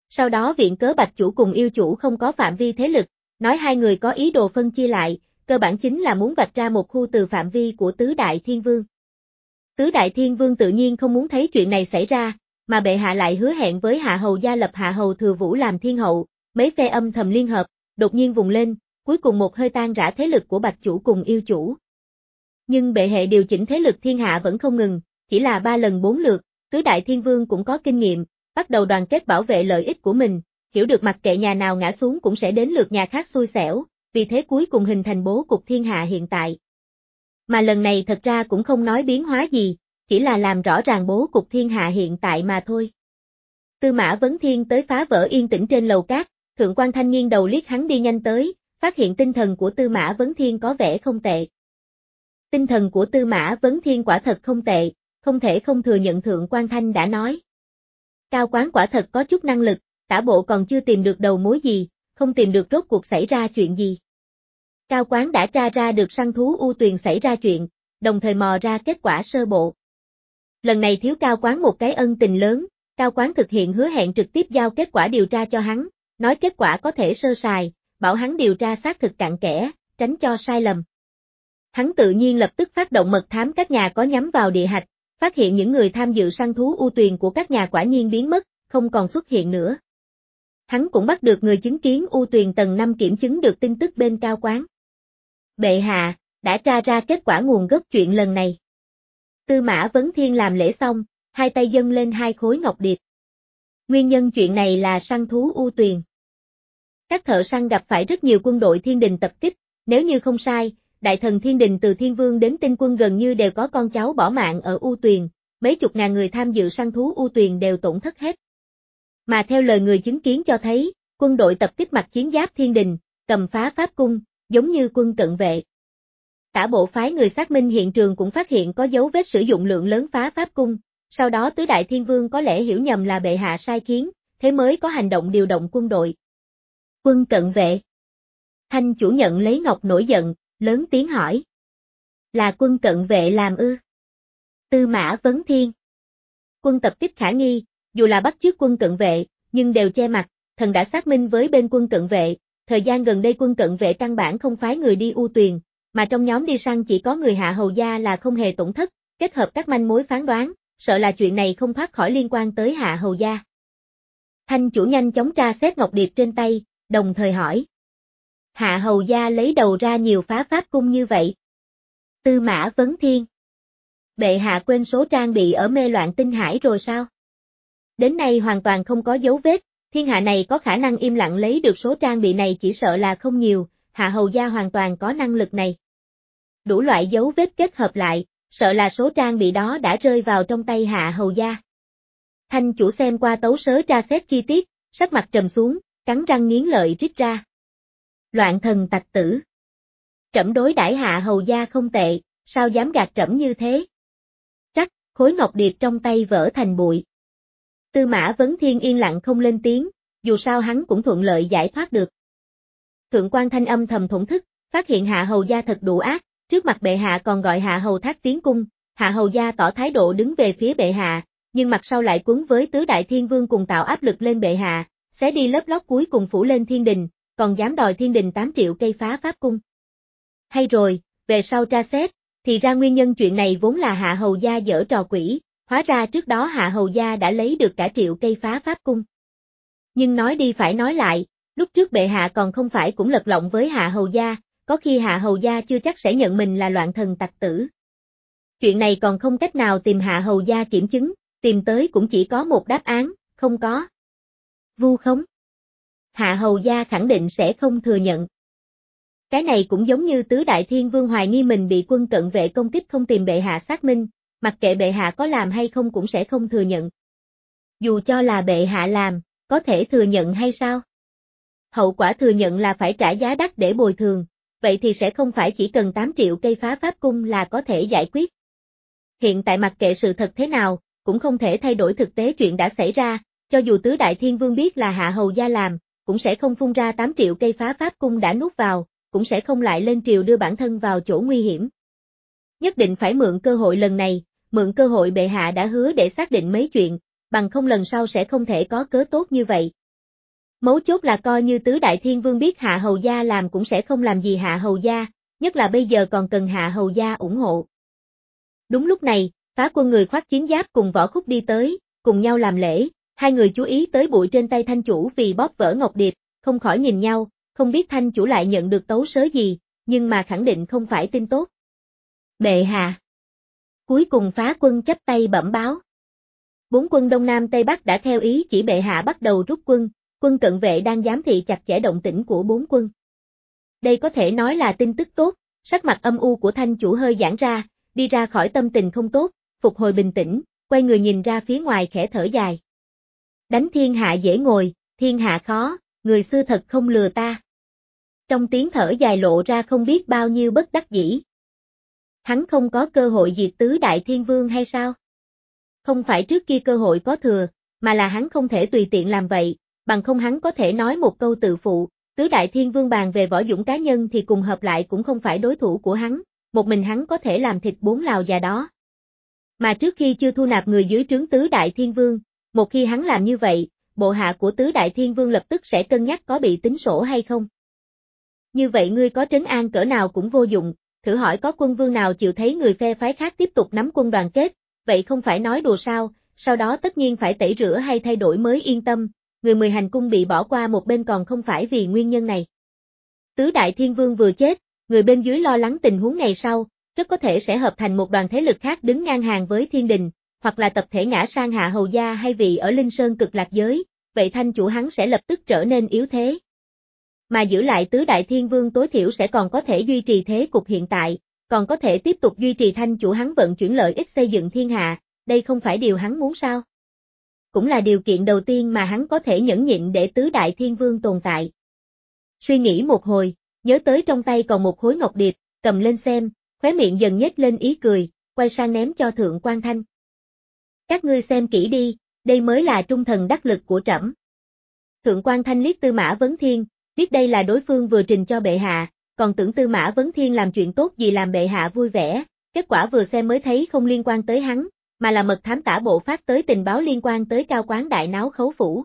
Sau đó viện cớ Bạch Chủ cùng yêu chủ không có phạm vi thế lực, nói hai người có ý đồ phân chia lại, cơ bản chính là muốn vạch ra một khu từ phạm vi của Tứ Đại Thiên Vương. Tứ Đại Thiên Vương tự nhiên không muốn thấy chuyện này xảy ra, mà bệ hạ lại hứa hẹn với Hạ Hầu gia lập Hạ Hầu Thừa Vũ làm thiên hậu, mấy phe âm thầm liên hợp, đột nhiên vùng lên, cuối cùng một hơi tan rã thế lực của Bạch Chủ cùng yêu chủ. Nhưng bệ hệ điều chỉnh thế lực thiên hạ vẫn không ngừng, chỉ là ba lần bốn lượt, Tứ Đại Thiên Vương cũng có kinh nghiệm, bắt đầu đoàn kết bảo vệ lợi ích của mình, hiểu được mặc kệ nhà nào ngã xuống cũng sẽ đến lượt nhà khác xui xẻo, vì thế cuối cùng hình thành bố cục thiên hạ hiện tại. Mà lần này thật ra cũng không nói biến hóa gì, chỉ là làm rõ ràng bố cục thiên hạ hiện tại mà thôi. Tư Mã Vấn Thiên tới phá vỡ yên tĩnh trên lầu cát, Thượng quan Thanh nghiêng đầu liếc hắn đi nhanh tới, phát hiện tinh thần của Tư Mã Vấn Thiên có vẻ không tệ. Tinh thần của Tư Mã Vấn Thiên quả thật không tệ, không thể không thừa nhận Thượng quan Thanh đã nói. Cao Quán quả thật có chút năng lực, tả bộ còn chưa tìm được đầu mối gì, không tìm được rốt cuộc xảy ra chuyện gì. Cao Quán đã tra ra được săn thú U Tuyền xảy ra chuyện, đồng thời mò ra kết quả sơ bộ. Lần này thiếu Cao Quán một cái ân tình lớn, Cao Quán thực hiện hứa hẹn trực tiếp giao kết quả điều tra cho hắn, nói kết quả có thể sơ sài, bảo hắn điều tra xác thực cặn kẽ, tránh cho sai lầm. Hắn tự nhiên lập tức phát động mật thám các nhà có nhắm vào địa hạch, phát hiện những người tham dự săn thú U Tuyền của các nhà quả nhiên biến mất, không còn xuất hiện nữa. Hắn cũng bắt được người chứng kiến U Tuyền tầng năm kiểm chứng được tin tức bên Cao Quán. Bệ hạ, đã tra ra kết quả nguồn gốc chuyện lần này. Tư Mã Vấn Thiên làm lễ xong, hai tay dâng lên hai khối ngọc điệp. Nguyên nhân chuyện này là săn thú U Tuyền. Các thợ săn gặp phải rất nhiều quân đội thiên đình tập kích, nếu như không sai, đại thần thiên đình từ thiên vương đến tinh quân gần như đều có con cháu bỏ mạng ở U Tuyền, mấy chục ngàn người tham dự săn thú U Tuyền đều tổn thất hết. Mà theo lời người chứng kiến cho thấy, quân đội tập kích mặc chiến giáp thiên đình, cầm phá pháp cung, giống như quân cận vệ. Tả bộ phái người xác minh hiện trường cũng phát hiện có dấu vết sử dụng lượng lớn phá pháp cung, sau đó tứ đại thiên vương có lẽ hiểu nhầm là bệ hạ sai khiến, thế mới có hành động điều động quân đội. Quân cận vệ. Thanh chủ nhận lấy ngọc nổi giận, lớn tiếng hỏi. Là quân cận vệ làm ư? Tư Mã Vấn Thiên. Quân tập kích khả nghi, dù là bắt chước quân cận vệ, nhưng đều che mặt, thần đã xác minh với bên quân cận vệ, thời gian gần đây quân cận vệ căn bản không phái người đi U Tuyền, mà trong nhóm đi săn chỉ có người Hạ Hầu gia là không hề tổn thất, kết hợp các manh mối phán đoán, sợ là chuyện này không thoát khỏi liên quan tới Hạ Hầu gia. Thanh chủ nhanh chóng tra xét ngọc điệp trên tay, đồng thời hỏi. Hạ Hầu gia lấy đầu ra nhiều phá pháp cung như vậy. Tư Mã Vấn Thiên. Bệ hạ quên số trang bị ở mê loạn tinh hải rồi sao? Đến nay hoàn toàn không có dấu vết, thiên hạ này có khả năng im lặng lấy được số trang bị này chỉ sợ là không nhiều, Hạ Hầu gia hoàn toàn có năng lực này. Đủ loại dấu vết kết hợp lại, sợ là số trang bị đó đã rơi vào trong tay Hạ Hầu gia. Thanh chủ xem qua tấu sớ tra xét chi tiết, sắc mặt trầm xuống, cắn răng nghiến lợi rít ra. Loạn thần tặc tử. Trẫm đối đãi Hạ Hầu gia không tệ, sao dám gạt trẫm như thế? Trắc, khối ngọc điệp trong tay vỡ thành bụi. Tư Mã Vấn Thiên yên lặng không lên tiếng, dù sao hắn cũng thuận lợi giải thoát được. Thượng quan Thanh âm thầm thổn thức, phát hiện Hạ Hầu gia thật đủ ác, trước mặt bệ hạ còn gọi Hạ Hầu Thác tiến cung, Hạ Hầu gia tỏ thái độ đứng về phía bệ hạ, nhưng mặt sau lại quấn với tứ đại thiên vương cùng tạo áp lực lên bệ hạ, xé đi lớp lót cuối cùng phủ lên thiên đình, còn dám đòi thiên đình tám triệu cây phá pháp cung. Hay rồi, về sau tra xét, thì ra nguyên nhân chuyện này vốn là Hạ Hầu gia giở trò quỷ, hóa ra trước đó Hạ Hầu gia đã lấy được cả triệu cây phá pháp cung. Nhưng nói đi phải nói lại, lúc trước bệ hạ còn không phải cũng lật lọng với Hạ Hầu gia, có khi Hạ Hầu gia chưa chắc sẽ nhận mình là loạn thần tặc tử. Chuyện này còn không cách nào tìm Hạ Hầu gia kiểm chứng, tìm tới cũng chỉ có một đáp án, không có. Vu khống. Hạ Hầu gia khẳng định sẽ không thừa nhận. Cái này cũng giống như tứ đại thiên vương hoài nghi mình bị quân cận vệ công kích không tìm bệ hạ xác minh, mặc kệ bệ hạ có làm hay không cũng sẽ không thừa nhận. Dù cho là bệ hạ làm, có thể thừa nhận hay sao? Hậu quả thừa nhận là phải trả giá đắt để bồi thường, vậy thì sẽ không phải chỉ cần tám triệu cây phá pháp cung là có thể giải quyết. Hiện tại mặc kệ sự thật thế nào, cũng không thể thay đổi thực tế chuyện đã xảy ra, cho dù tứ đại thiên vương biết là Hạ Hầu gia làm, cũng sẽ không phun ra tám triệu cây phá pháp cung đã nuốt vào, cũng sẽ không lại lên triều đưa bản thân vào chỗ nguy hiểm. Nhất định phải mượn cơ hội lần này, mượn cơ hội bệ hạ đã hứa để xác định mấy chuyện, bằng không lần sau sẽ không thể có cớ tốt như vậy. Mấu chốt là coi như tứ đại thiên vương biết Hạ Hầu Gia làm cũng sẽ không làm gì Hạ Hầu Gia, nhất là bây giờ còn cần Hạ Hầu Gia ủng hộ. Đúng lúc này, Phá Quân người khoác chiến giáp cùng Võ Khúc đi tới, cùng nhau làm lễ, hai người chú ý tới bụi trên tay Thanh chủ vì bóp vỡ ngọc điệp, không khỏi nhìn nhau, không biết Thanh chủ lại nhận được tấu sớ gì, nhưng mà khẳng định không phải tin tốt. Bệ hạ. Cuối cùng Phá Quân chắp tay bẩm báo. Bốn quân Đông Nam Tây Bắc đã theo ý chỉ bệ hạ bắt đầu rút quân, quân cận vệ đang giám thị chặt chẽ động tĩnh của bốn quân. Đây có thể nói là tin tức tốt, sắc mặt âm u của Thanh chủ hơi giãn ra, đi ra khỏi tâm tình không tốt, phục hồi bình tĩnh, quay người nhìn ra phía ngoài khẽ thở dài. Đánh thiên hạ dễ ngồi, thiên hạ khó, người xưa thật không lừa ta. Trong tiếng thở dài lộ ra không biết bao nhiêu bất đắc dĩ. Hắn không có cơ hội diệt tứ đại thiên vương hay sao? Không phải trước kia cơ hội có thừa, mà là hắn không thể tùy tiện làm vậy, bằng không hắn có thể nói một câu tự phụ, tứ đại thiên vương bàn về võ dũng cá nhân thì cùng hợp lại cũng không phải đối thủ của hắn, một mình hắn có thể làm thịt bốn lào già đó. Mà trước khi chưa thu nạp người dưới trướng tứ đại thiên vương, một khi hắn làm như vậy, bộ hạ của tứ đại thiên vương lập tức sẽ cân nhắc có bị tính sổ hay không. Như vậy ngươi có trấn an cỡ nào cũng vô dụng, thử hỏi có quân vương nào chịu thấy người phe phái khác tiếp tục nắm quân đoàn kết, vậy không phải nói đùa sao, sau đó tất nhiên phải tẩy rửa hay thay đổi mới yên tâm, người mười hành cung bị bỏ qua một bên còn không phải vì nguyên nhân này. Tứ đại thiên vương vừa chết, người bên dưới lo lắng tình huống ngày sau, rất có thể sẽ hợp thành một đoàn thế lực khác đứng ngang hàng với thiên đình, hoặc là tập thể ngã sang Hạ Hầu Gia hay vị ở Linh Sơn Cực Lạc giới, vậy Thanh chủ hắn sẽ lập tức trở nên yếu thế. Mà giữ lại tứ đại thiên vương tối thiểu sẽ còn có thể duy trì thế cục hiện tại, còn có thể tiếp tục duy trì Thanh chủ hắn vận chuyển lợi ích xây dựng thiên hạ, đây không phải điều hắn muốn sao? Cũng là điều kiện đầu tiên mà hắn có thể nhẫn nhịn để tứ đại thiên vương tồn tại. Suy nghĩ một hồi, nhớ tới trong tay còn một khối ngọc điệp, cầm lên xem, khóe miệng dần nhếch lên ý cười, quay sang ném cho Thượng Quan Thanh. Các ngươi xem kỹ đi, đây mới là trung thần đắc lực của trẫm. Thượng Quan Thanh liếc Tư Mã Vấn Thiên, biết đây là đối phương vừa trình cho bệ hạ, còn tưởng Tư Mã Vấn Thiên làm chuyện tốt gì làm bệ hạ vui vẻ, kết quả vừa xem mới thấy không liên quan tới hắn, mà là mật thám tả bộ phát tới tình báo liên quan tới cao quán đại náo khấu phủ.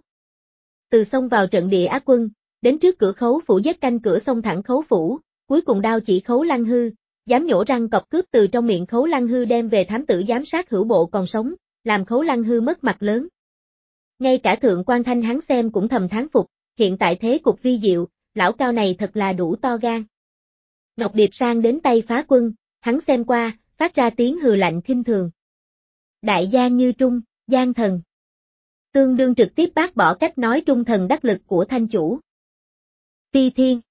Từ sông vào trận địa Á quân, đến trước cửa khấu phủ dắt canh cửa sông thẳng khấu phủ, cuối cùng đao chỉ Khấu Lăng Hư, dám nhổ răng cọp cướp từ trong miệng Khấu Lăng Hư đem về thám tử giám sát hữu bộ còn sống, làm Khấu Lăng Hư mất mặt lớn. Ngay cả Thượng Quan Thanh hắn xem cũng thầm thán phục, hiện tại thế cục vi diệu, lão cao này thật là đủ to gan. Ngọc điệp sang đến tay Phá Quân, hắn xem qua, phát ra tiếng hừ lạnh khinh thường. Đại Giang Như Trung, Giang thần. Tương đương trực tiếp bác bỏ cách nói trung thần đắc lực của Thanh chủ. Phi Thiên.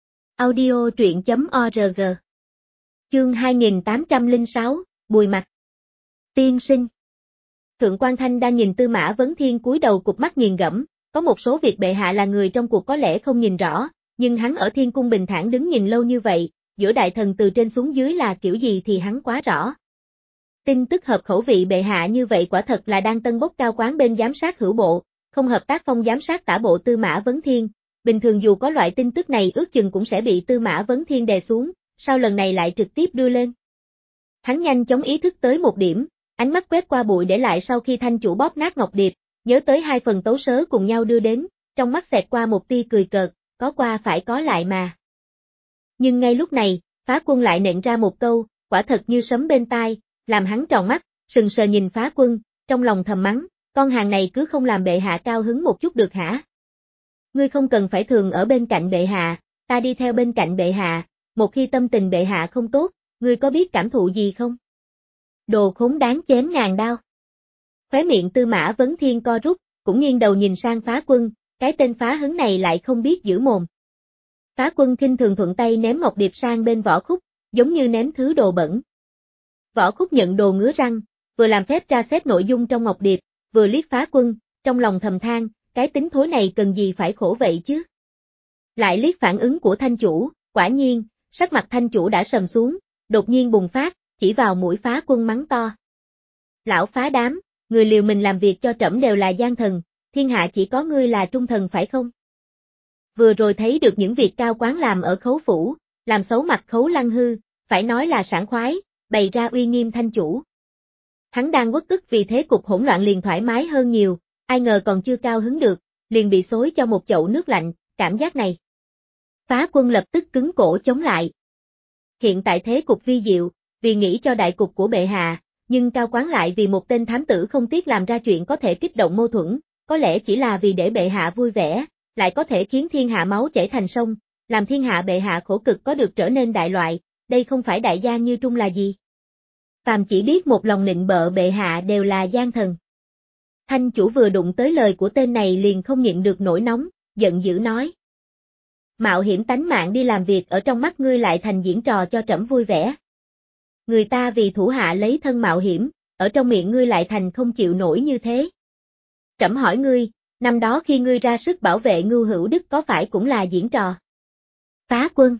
Audio truyện chấm org. Chương hai nghìn tám trăm lẻ sáu, Bùi Mặc. Tiên sinh. Thượng Quan Thanh đang nhìn Tư Mã Vấn Thiên cúi đầu cụp mắt nghiền ngẫm, có một số việc bệ hạ là người trong cuộc có lẽ không nhìn rõ, nhưng hắn ở thiên cung bình thản đứng nhìn lâu như vậy, giữa đại thần từ trên xuống dưới là kiểu gì thì hắn quá rõ. Tin tức hợp khẩu vị bệ hạ như vậy quả thật là đang tân bốc cao quán bên giám sát hữu bộ, không hợp tác phong giám sát tả bộ Tư Mã Vấn Thiên, bình thường dù có loại tin tức này ước chừng cũng sẽ bị Tư Mã Vấn Thiên đè xuống, sao lần này lại trực tiếp đưa lên. Hắn nhanh chóng ý thức tới một điểm, ánh mắt quét qua bụi để lại sau khi Thanh chủ bóp nát ngọc điệp, nhớ tới hai phần tấu sớ cùng nhau đưa đến, trong mắt xẹt qua một tia cười cợt, có qua phải có lại mà. Nhưng ngay lúc này, Phá Quân lại nện ra một câu, quả thật như sấm bên tai, làm hắn tròn mắt, sừng sờ nhìn Phá Quân, trong lòng thầm mắng, con hàng này cứ không làm bệ hạ cao hứng một chút được hả? Ngươi không cần phải thường ở bên cạnh bệ hạ, ta đi theo bên cạnh bệ hạ, một khi tâm tình bệ hạ không tốt, ngươi có biết cảm thụ gì không? Đồ khốn đáng chém ngàn đao. Khóe miệng Tư Mã Vấn Thiên co rút, cũng nghiêng đầu nhìn sang Phá Quân, cái tên phá hứng này lại không biết giữ mồm. Phá Quân khinh thường thuận tay ném ngọc điệp sang bên Võ Khúc, giống như ném thứ đồ bẩn. Võ Khúc nhận đồ ngứa răng, vừa làm phép tra xét nội dung trong ngọc điệp, vừa liếc Phá Quân, trong lòng thầm than, cái tính thối này cần gì phải khổ vậy chứ. Lại liếc phản ứng của Thanh chủ, quả nhiên, sắc mặt Thanh chủ đã sầm xuống, đột nhiên bùng phát, chỉ vào mũi Phá Quân mắng to. Lão phá đám, người liều mình làm việc cho trẫm đều là gian thần, thiên hạ chỉ có ngươi là trung thần phải không? Vừa rồi thấy được những việc cao quán làm ở khấu phủ, làm xấu mặt Khấu Lăng Hư, phải nói là sảng khoái, bày ra uy nghiêm Thanh chủ. Hắn đang uất ức vì thế cục hỗn loạn liền thoải mái hơn nhiều, ai ngờ còn chưa cao hứng được, liền bị xối cho một chậu nước lạnh, cảm giác này. Phá quân lập tức cứng cổ chống lại. Hiện tại thế cục vi diệu, vì nghĩ cho đại cục của bệ hạ, nhưng Cao Quán lại vì một tên thám tử không tiếc làm ra chuyện có thể kích động mâu thuẫn, có lẽ chỉ là vì để bệ hạ vui vẻ, lại có thể khiến thiên hạ máu chảy thành sông, làm thiên hạ bệ hạ khổ cực có được trở nên đại loại, đây không phải đại gia như trung là gì. Phàm chỉ biết một lòng nịnh bợ bệ hạ đều là gian thần. Thanh chủ vừa đụng tới lời của tên này liền không nhịn được nổi nóng, giận dữ nói. Mạo hiểm tánh mạng đi làm việc ở trong mắt ngươi lại thành diễn trò cho trẫm vui vẻ. Người ta vì thủ hạ lấy thân mạo hiểm, ở trong miệng ngươi lại thành không chịu nổi như thế. Trẫm hỏi ngươi, năm đó khi ngươi ra sức bảo vệ Ngưu Hữu Đức có phải cũng là diễn trò? Phá quân.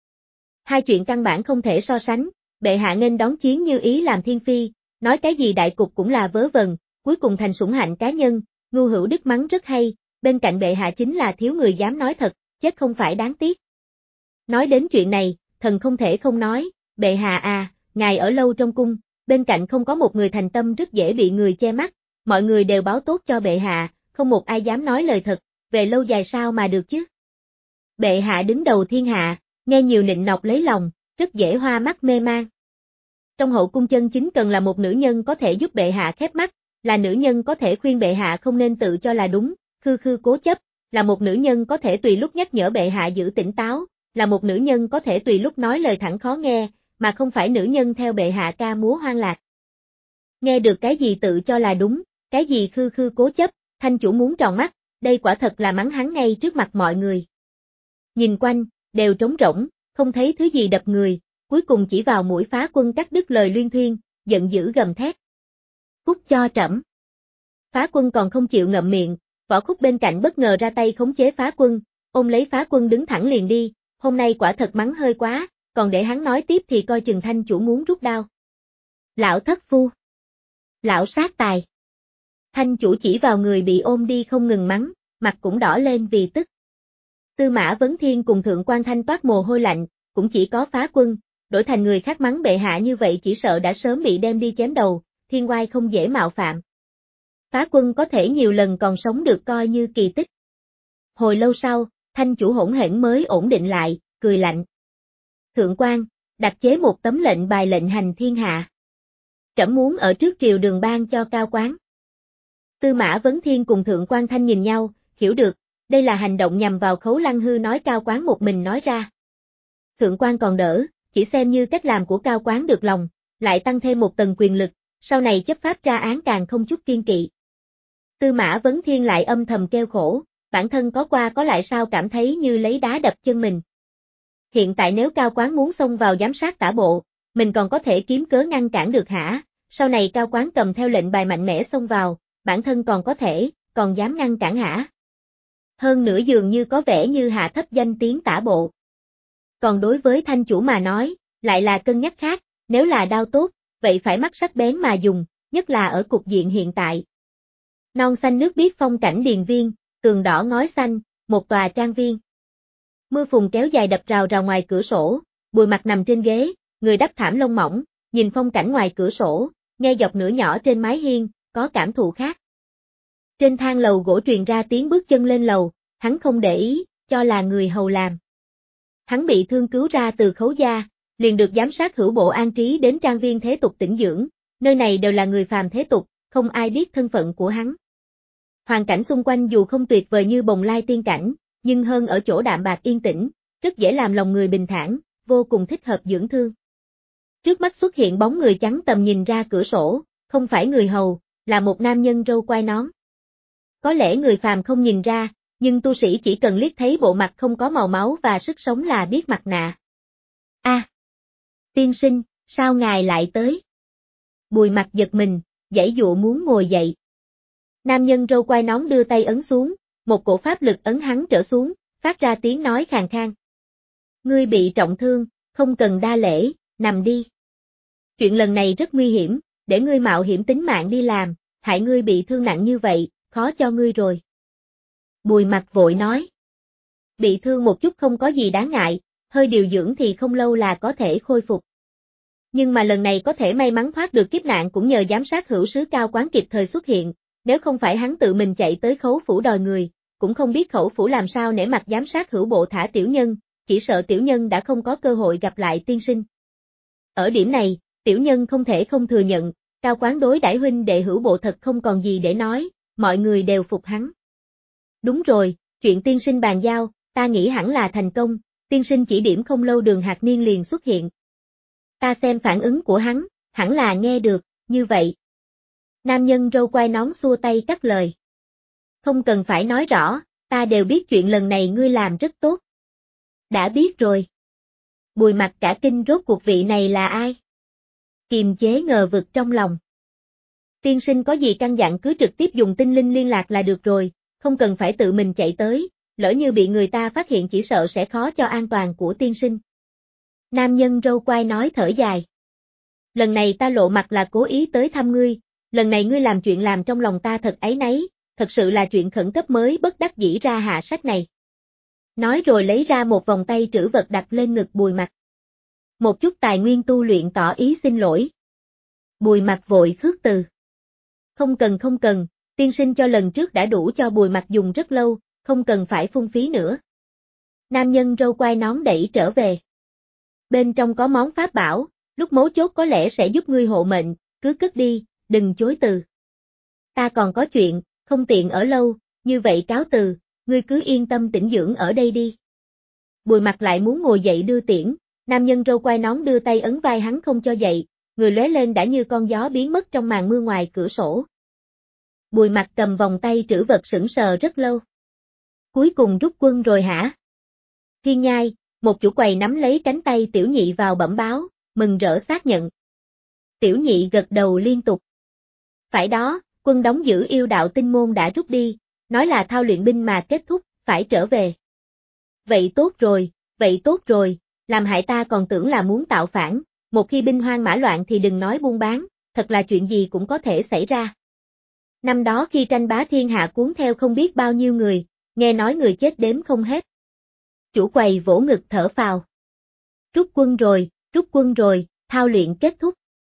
Hai chuyện căn bản không thể so sánh, bệ hạ nên đón chiến như ý làm thiên phi, nói cái gì đại cục cũng là vớ vẩn, cuối cùng thành sủng hạnh cá nhân, Ngưu Hữu Đức mắng rất hay, bên cạnh bệ hạ chính là thiếu người dám nói thật, chết không phải đáng tiếc. Nói đến chuyện này, thần không thể không nói, bệ hạ à, ngài ở lâu trong cung, bên cạnh không có một người thành tâm rất dễ bị người che mắt, mọi người đều báo tốt cho bệ hạ, không một ai dám nói lời thật, về lâu dài sao mà được chứ. Bệ hạ đứng đầu thiên hạ, nghe nhiều nịnh nọt lấy lòng, rất dễ hoa mắt mê man. Trong hậu cung chân chính cần là một nữ nhân có thể giúp bệ hạ khép mắt, là nữ nhân có thể khuyên bệ hạ không nên tự cho là đúng, khư khư cố chấp, là một nữ nhân có thể tùy lúc nhắc nhở bệ hạ giữ tỉnh táo, là một nữ nhân có thể tùy lúc nói lời thẳng khó nghe, mà không phải nữ nhân theo bệ hạ ca múa hoang lạc. Nghe được cái gì tự cho là đúng, cái gì khư khư cố chấp, thanh chủ muốn tròn mắt, đây quả thật là mắng hắn ngay trước mặt mọi người. Nhìn quanh, đều trống rỗng, không thấy thứ gì đập người, cuối cùng chỉ vào mũi Phá quân cắt đứt lời luyên thuyên, giận dữ gầm thét. Cút cho trẫm. Phá quân còn không chịu ngậm miệng, Võ Khúc bên cạnh bất ngờ ra tay khống chế Phá quân, ôm lấy Phá quân đứng thẳng liền đi, hôm nay quả thật mắng hơi quá, còn để hắn nói tiếp thì coi chừng thanh chủ muốn rút đao. Lão thất phu. Lão sát tài. Thanh chủ chỉ vào người bị ôm đi không ngừng mắng, mặt cũng đỏ lên vì tức. Tư Mã Vấn Thiên cùng Thượng Quan Thanh toát mồ hôi lạnh, cũng chỉ có Phá quân, đổi thành người khác mắng bệ hạ như vậy chỉ sợ đã sớm bị đem đi chém đầu, thiên oai không dễ mạo phạm. Phá quân có thể nhiều lần còn sống được coi như kỳ tích. Hồi lâu sau, thanh chủ hỗn hển mới ổn định lại, cười lạnh. Thượng quan, đặt chế một tấm lệnh bài lệnh hành thiên hạ. Trẫm muốn ở trước triều đường ban cho Cao Quán. Tư Mã Vấn Thiên cùng Thượng quan Thanh nhìn nhau, hiểu được, đây là hành động nhằm vào Khấu Lăng Hư nói Cao Quán một mình nói ra. Thượng quan còn đỡ, chỉ xem như cách làm của Cao Quán được lòng, lại tăng thêm một tầng quyền lực, sau này chấp pháp tra án càng không chút kiên kỵ. Tư Mã Vấn Thiên lại âm thầm kêu khổ, bản thân có qua có lại sao cảm thấy như lấy đá đập chân mình. Hiện tại nếu Cao Quán muốn xông vào giám sát tả bộ, mình còn có thể kiếm cớ ngăn cản được hả? Sau này Cao Quán cầm theo lệnh bài mạnh mẽ xông vào, bản thân còn có thể, còn dám ngăn cản hả? Hơn nữa dường như có vẻ như hạ thấp danh tiếng tả bộ. Còn đối với thanh chủ mà nói, lại là cân nhắc khác, nếu là đao tốt, vậy phải mắt sắc bén mà dùng, nhất là ở cục diện hiện tại. Non xanh nước biếc phong cảnh điền viên, tường đỏ ngói xanh, một tòa trang viên. Mưa phùn kéo dài đập rào rào ngoài cửa sổ, Bùi Mặc nằm trên ghế, người đắp thảm lông mỏng, nhìn phong cảnh ngoài cửa sổ, nghe dọc nửa nhỏ trên mái hiên, có cảm thụ khác. Trên thang lầu gỗ truyền ra tiếng bước chân lên lầu, hắn không để ý, cho là người hầu làm. Hắn bị thương cứu ra từ Khấu gia, liền được giám sát hữu bộ an trí đến trang viên thế tục tĩnh dưỡng, nơi này đều là người phàm thế tục, không ai biết thân phận của hắn. Hoàn cảnh xung quanh dù không tuyệt vời như bồng lai tiên cảnh, nhưng hơn ở chỗ đạm bạc yên tĩnh, rất dễ làm lòng người bình thản, vô cùng thích hợp dưỡng thương. Trước mắt xuất hiện bóng người trắng tầm nhìn ra cửa sổ, không phải người hầu, là một nam nhân râu quai nón. Có lẽ người phàm không nhìn ra, nhưng tu sĩ chỉ cần liếc thấy bộ mặt không có màu máu và sức sống là biết mặt nạ. A, à, tiên sinh, sao ngài lại tới? Bùi Mặc giật mình, giãy dụa muốn ngồi dậy. Nam nhân râu quai nón đưa tay ấn xuống, một cổ pháp lực ấn hắn trở xuống, phát ra tiếng nói khàn khàn. Ngươi bị trọng thương, không cần đa lễ, nằm đi. Chuyện lần này rất nguy hiểm, để ngươi mạo hiểm tính mạng đi làm, hại ngươi bị thương nặng như vậy, khó cho ngươi rồi. Bùi Mặc vội nói. Bị thương một chút không có gì đáng ngại, hơi điều dưỡng thì không lâu là có thể khôi phục. Nhưng mà lần này có thể may mắn thoát được kiếp nạn cũng nhờ giám sát hữu sứ Cao Quán kịp thời xuất hiện, nếu không phải hắn tự mình chạy tới Khấu phủ đòi người, cũng không biết khẩu phủ làm sao nể mặt giám sát hữu bộ thả tiểu nhân, chỉ sợ tiểu nhân đã không có cơ hội gặp lại tiên sinh. Ở điểm này, tiểu nhân không thể không thừa nhận, Cao Quán đối đãi huynh đệ hữu bộ thật không còn gì để nói, mọi người đều phục hắn. Đúng rồi, chuyện tiên sinh bàn giao, ta nghĩ hẳn là thành công, tiên sinh chỉ điểm không lâu Đường Hạc Niên liền xuất hiện. Ta xem phản ứng của hắn, hẳn là nghe được, như vậy. Nam nhân râu quai nón xua tay cắt lời. Không cần phải nói rõ, ta đều biết chuyện lần này ngươi làm rất tốt. Đã biết rồi. Bùi Mặc cả kinh rốt cuộc vị này là ai? Kiềm chế ngờ vực trong lòng. Tiên sinh có gì căn dặn cứ trực tiếp dùng tinh linh liên lạc là được rồi, không cần phải tự mình chạy tới, lỡ như bị người ta phát hiện chỉ sợ sẽ khó cho an toàn của tiên sinh. Nam nhân râu quai nói thở dài. Lần này ta lộ mặt là cố ý tới thăm ngươi, lần này ngươi làm chuyện làm trong lòng ta thật áy náy, thật sự là chuyện khẩn cấp mới bất đắc dĩ ra hạ sách này. Nói rồi lấy ra một vòng tay trữ vật đặt lên ngực Bùi Mặc. Một chút tài nguyên tu luyện tỏ ý xin lỗi. Bùi Mặc vội khước từ. Không cần không cần, tiên sinh cho lần trước đã đủ cho Bùi Mặc dùng rất lâu, không cần phải phung phí nữa. Nam nhân râu quai nón đẩy trở về. Bên trong có món pháp bảo, lúc mấu chốt có lẽ sẽ giúp ngươi hộ mệnh, cứ cất đi, đừng chối từ. Ta còn có chuyện, không tiện ở lâu, như vậy cáo từ, ngươi cứ yên tâm tĩnh dưỡng ở đây đi. Bùi Mặc lại muốn ngồi dậy đưa tiễn, nam nhân râu quai nón đưa tay ấn vai hắn không cho dậy, người lóe lên đã như con gió biến mất trong màn mưa ngoài cửa sổ. Bùi Mặc cầm vòng tay trữ vật sững sờ rất lâu. Cuối cùng rút quân rồi hả? Thiên Nhai, một chủ quầy nắm lấy cánh tay Tiểu Nhị vào bẩm báo, mừng rỡ xác nhận. Tiểu Nhị gật đầu liên tục. Phải đó, quân đóng giữ Yêu Đạo Tinh Môn đã rút đi, nói là thao luyện binh mà kết thúc, phải trở về. Vậy tốt rồi, vậy tốt rồi, làm hại ta còn tưởng là muốn tạo phản, một khi binh hoang mã loạn thì đừng nói buôn bán, thật là chuyện gì cũng có thể xảy ra. Năm đó khi tranh bá thiên hạ cuốn theo không biết bao nhiêu người, nghe nói người chết đếm không hết. Chủ quầy vỗ ngực thở phào. Rút quân rồi, rút quân rồi, thao luyện kết thúc.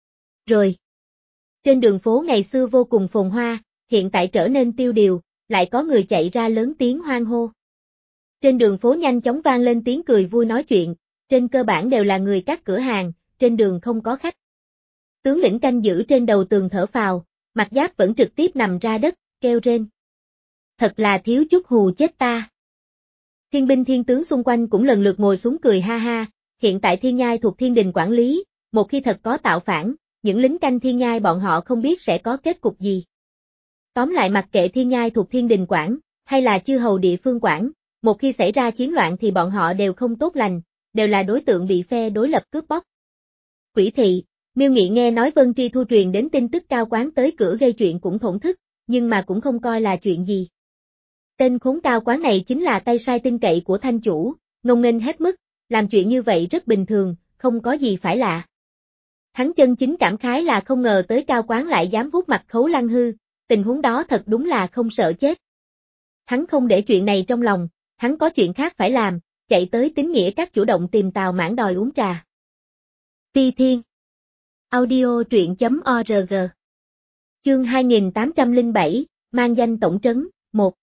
Rồi. Trên đường phố ngày xưa vô cùng phồn hoa, hiện tại trở nên tiêu điều, lại có người chạy ra lớn tiếng hoan hô. Trên đường phố nhanh chóng vang lên tiếng cười vui nói chuyện, trên cơ bản đều là người các cửa hàng, trên đường không có khách. Tướng lĩnh canh giữ trên đầu tường thở phào, mặt giáp vẫn trực tiếp nằm ra đất, kêu rên. Thật là thiếu chút hù chết ta. Thiên binh thiên tướng xung quanh cũng lần lượt ngồi xuống cười ha ha, hiện tại Thiên Nhai thuộc Thiên Đình quản lý, một khi thật có tạo phản, những lính canh Thiên Nhai bọn họ không biết sẽ có kết cục gì. Tóm lại mặc kệ Thiên Nhai thuộc Thiên Đình quản, hay là chư hầu địa phương quản, một khi xảy ra chiến loạn thì bọn họ đều không tốt lành, đều là đối tượng bị phe đối lập cướp bóc. Quỷ thị, Miêu Nghị nghe nói Vân Tri Thu truyền đến tin tức Cao Quán tới cửa gây chuyện cũng thổn thức, nhưng mà cũng không coi là chuyện gì. Tên khốn Cao Quán này chính là tay sai tin cậy của thanh chủ, ngông nghênh hết mức, làm chuyện như vậy rất bình thường, không có gì phải lạ. Hắn chân chính cảm khái là không ngờ tới Cao Quán lại dám vuốt mặt Khấu Lăng Hư, tình huống đó thật đúng là không sợ chết. Hắn không để chuyện này trong lòng, hắn có chuyện khác phải làm, chạy tới Tín Nghĩa Các chủ động tìm Tào Mãn đòi uống trà. Ti Thiên Audio truyện chấm org Chương hai nghìn tám trăm lẻ bảy, mang danh tổng trấn, một.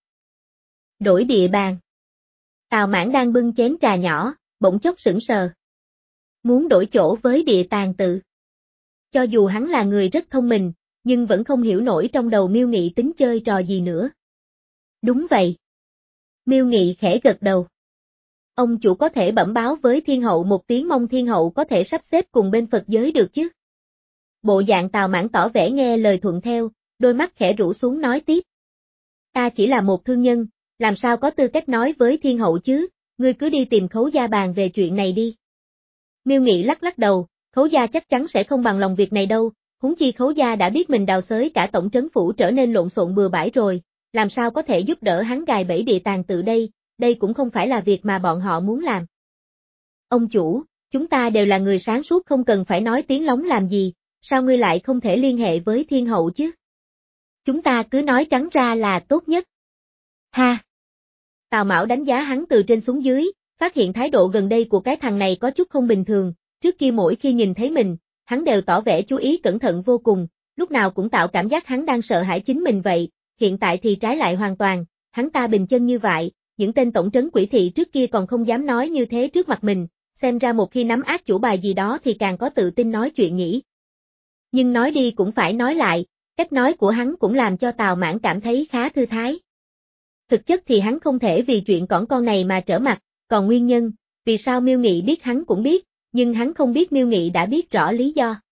Đổi địa bàn. Tào Mãn đang bưng chén trà nhỏ, bỗng chốc sững sờ. Muốn đổi chỗ với Địa Tàng Tự. Cho dù hắn là người rất thông minh, nhưng vẫn không hiểu nổi trong đầu Miêu Nghị tính chơi trò gì nữa. Đúng vậy. Miêu Nghị khẽ gật đầu. Ông chủ có thể bẩm báo với Thiên Hậu một tiếng mong Thiên Hậu có thể sắp xếp cùng bên Phật giới được chứ. Bộ dạng Tào Mãn tỏ vẻ nghe lời thuận theo, đôi mắt khẽ rũ xuống nói tiếp. Ta chỉ là một thương nhân, làm sao có tư cách nói với Thiên Hậu chứ, ngươi cứ đi tìm Khấu gia bàn về chuyện này đi. Miêu Nghị lắc lắc đầu, Khấu gia chắc chắn sẽ không bằng lòng việc này đâu, huống chi Khấu gia đã biết mình đào xới cả tổng trấn phủ trở nên lộn xộn bừa bãi rồi, làm sao có thể giúp đỡ hắn gài bẫy Địa Tàng Tự đây, đây cũng không phải là việc mà bọn họ muốn làm. Ông chủ, chúng ta đều là người sáng suốt không cần phải nói tiếng lóng làm gì, sao ngươi lại không thể liên hệ với Thiên Hậu chứ? Chúng ta cứ nói trắng ra là tốt nhất. Ha! Tào Mão đánh giá hắn từ trên xuống dưới, phát hiện thái độ gần đây của cái thằng này có chút không bình thường, trước kia mỗi khi nhìn thấy mình, hắn đều tỏ vẻ chú ý cẩn thận vô cùng, lúc nào cũng tạo cảm giác hắn đang sợ hãi chính mình vậy, hiện tại thì trái lại hoàn toàn, hắn ta bình chân như vậy, những tên tổng trấn quỷ thị trước kia còn không dám nói như thế trước mặt mình, xem ra một khi nắm át chủ bài gì đó thì càng có tự tin nói chuyện nhỉ. Nhưng nói đi cũng phải nói lại, cách nói của hắn cũng làm cho Tào Mãn cảm thấy khá thư thái. Thực chất thì hắn không thể vì chuyện cỏn con này mà trở mặt, còn nguyên nhân, vì sao Miêu Nghị biết hắn cũng biết, nhưng hắn không biết Miêu Nghị đã biết rõ lý do.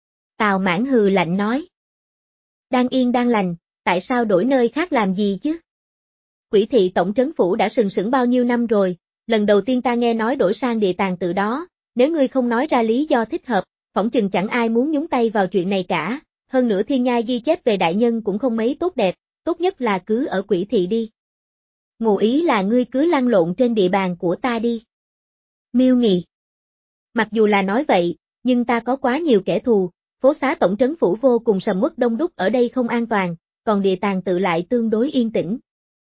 Tào Mãn hừ lạnh nói. Đang yên đang lành, tại sao đổi nơi khác làm gì chứ? Quỷ thị tổng trấn phủ đã sừng sững bao nhiêu năm rồi, lần đầu tiên ta nghe nói đổi sang địa tàng tự đó, nếu ngươi không nói ra lý do thích hợp, phỏng chừng chẳng ai muốn nhúng tay vào chuyện này cả, hơn nữa thiên nhai ghi chép về đại nhân cũng không mấy tốt đẹp, tốt nhất là cứ ở quỷ thị đi. Ngụ ý là ngươi cứ lăn lộn trên địa bàn của ta đi. Miêu Nghị. Mặc dù là nói vậy, nhưng ta có quá nhiều kẻ thù, phố xá tổng trấn phủ vô cùng sầm uất đông đúc ở đây không an toàn, còn địa tàng tự lại tương đối yên tĩnh.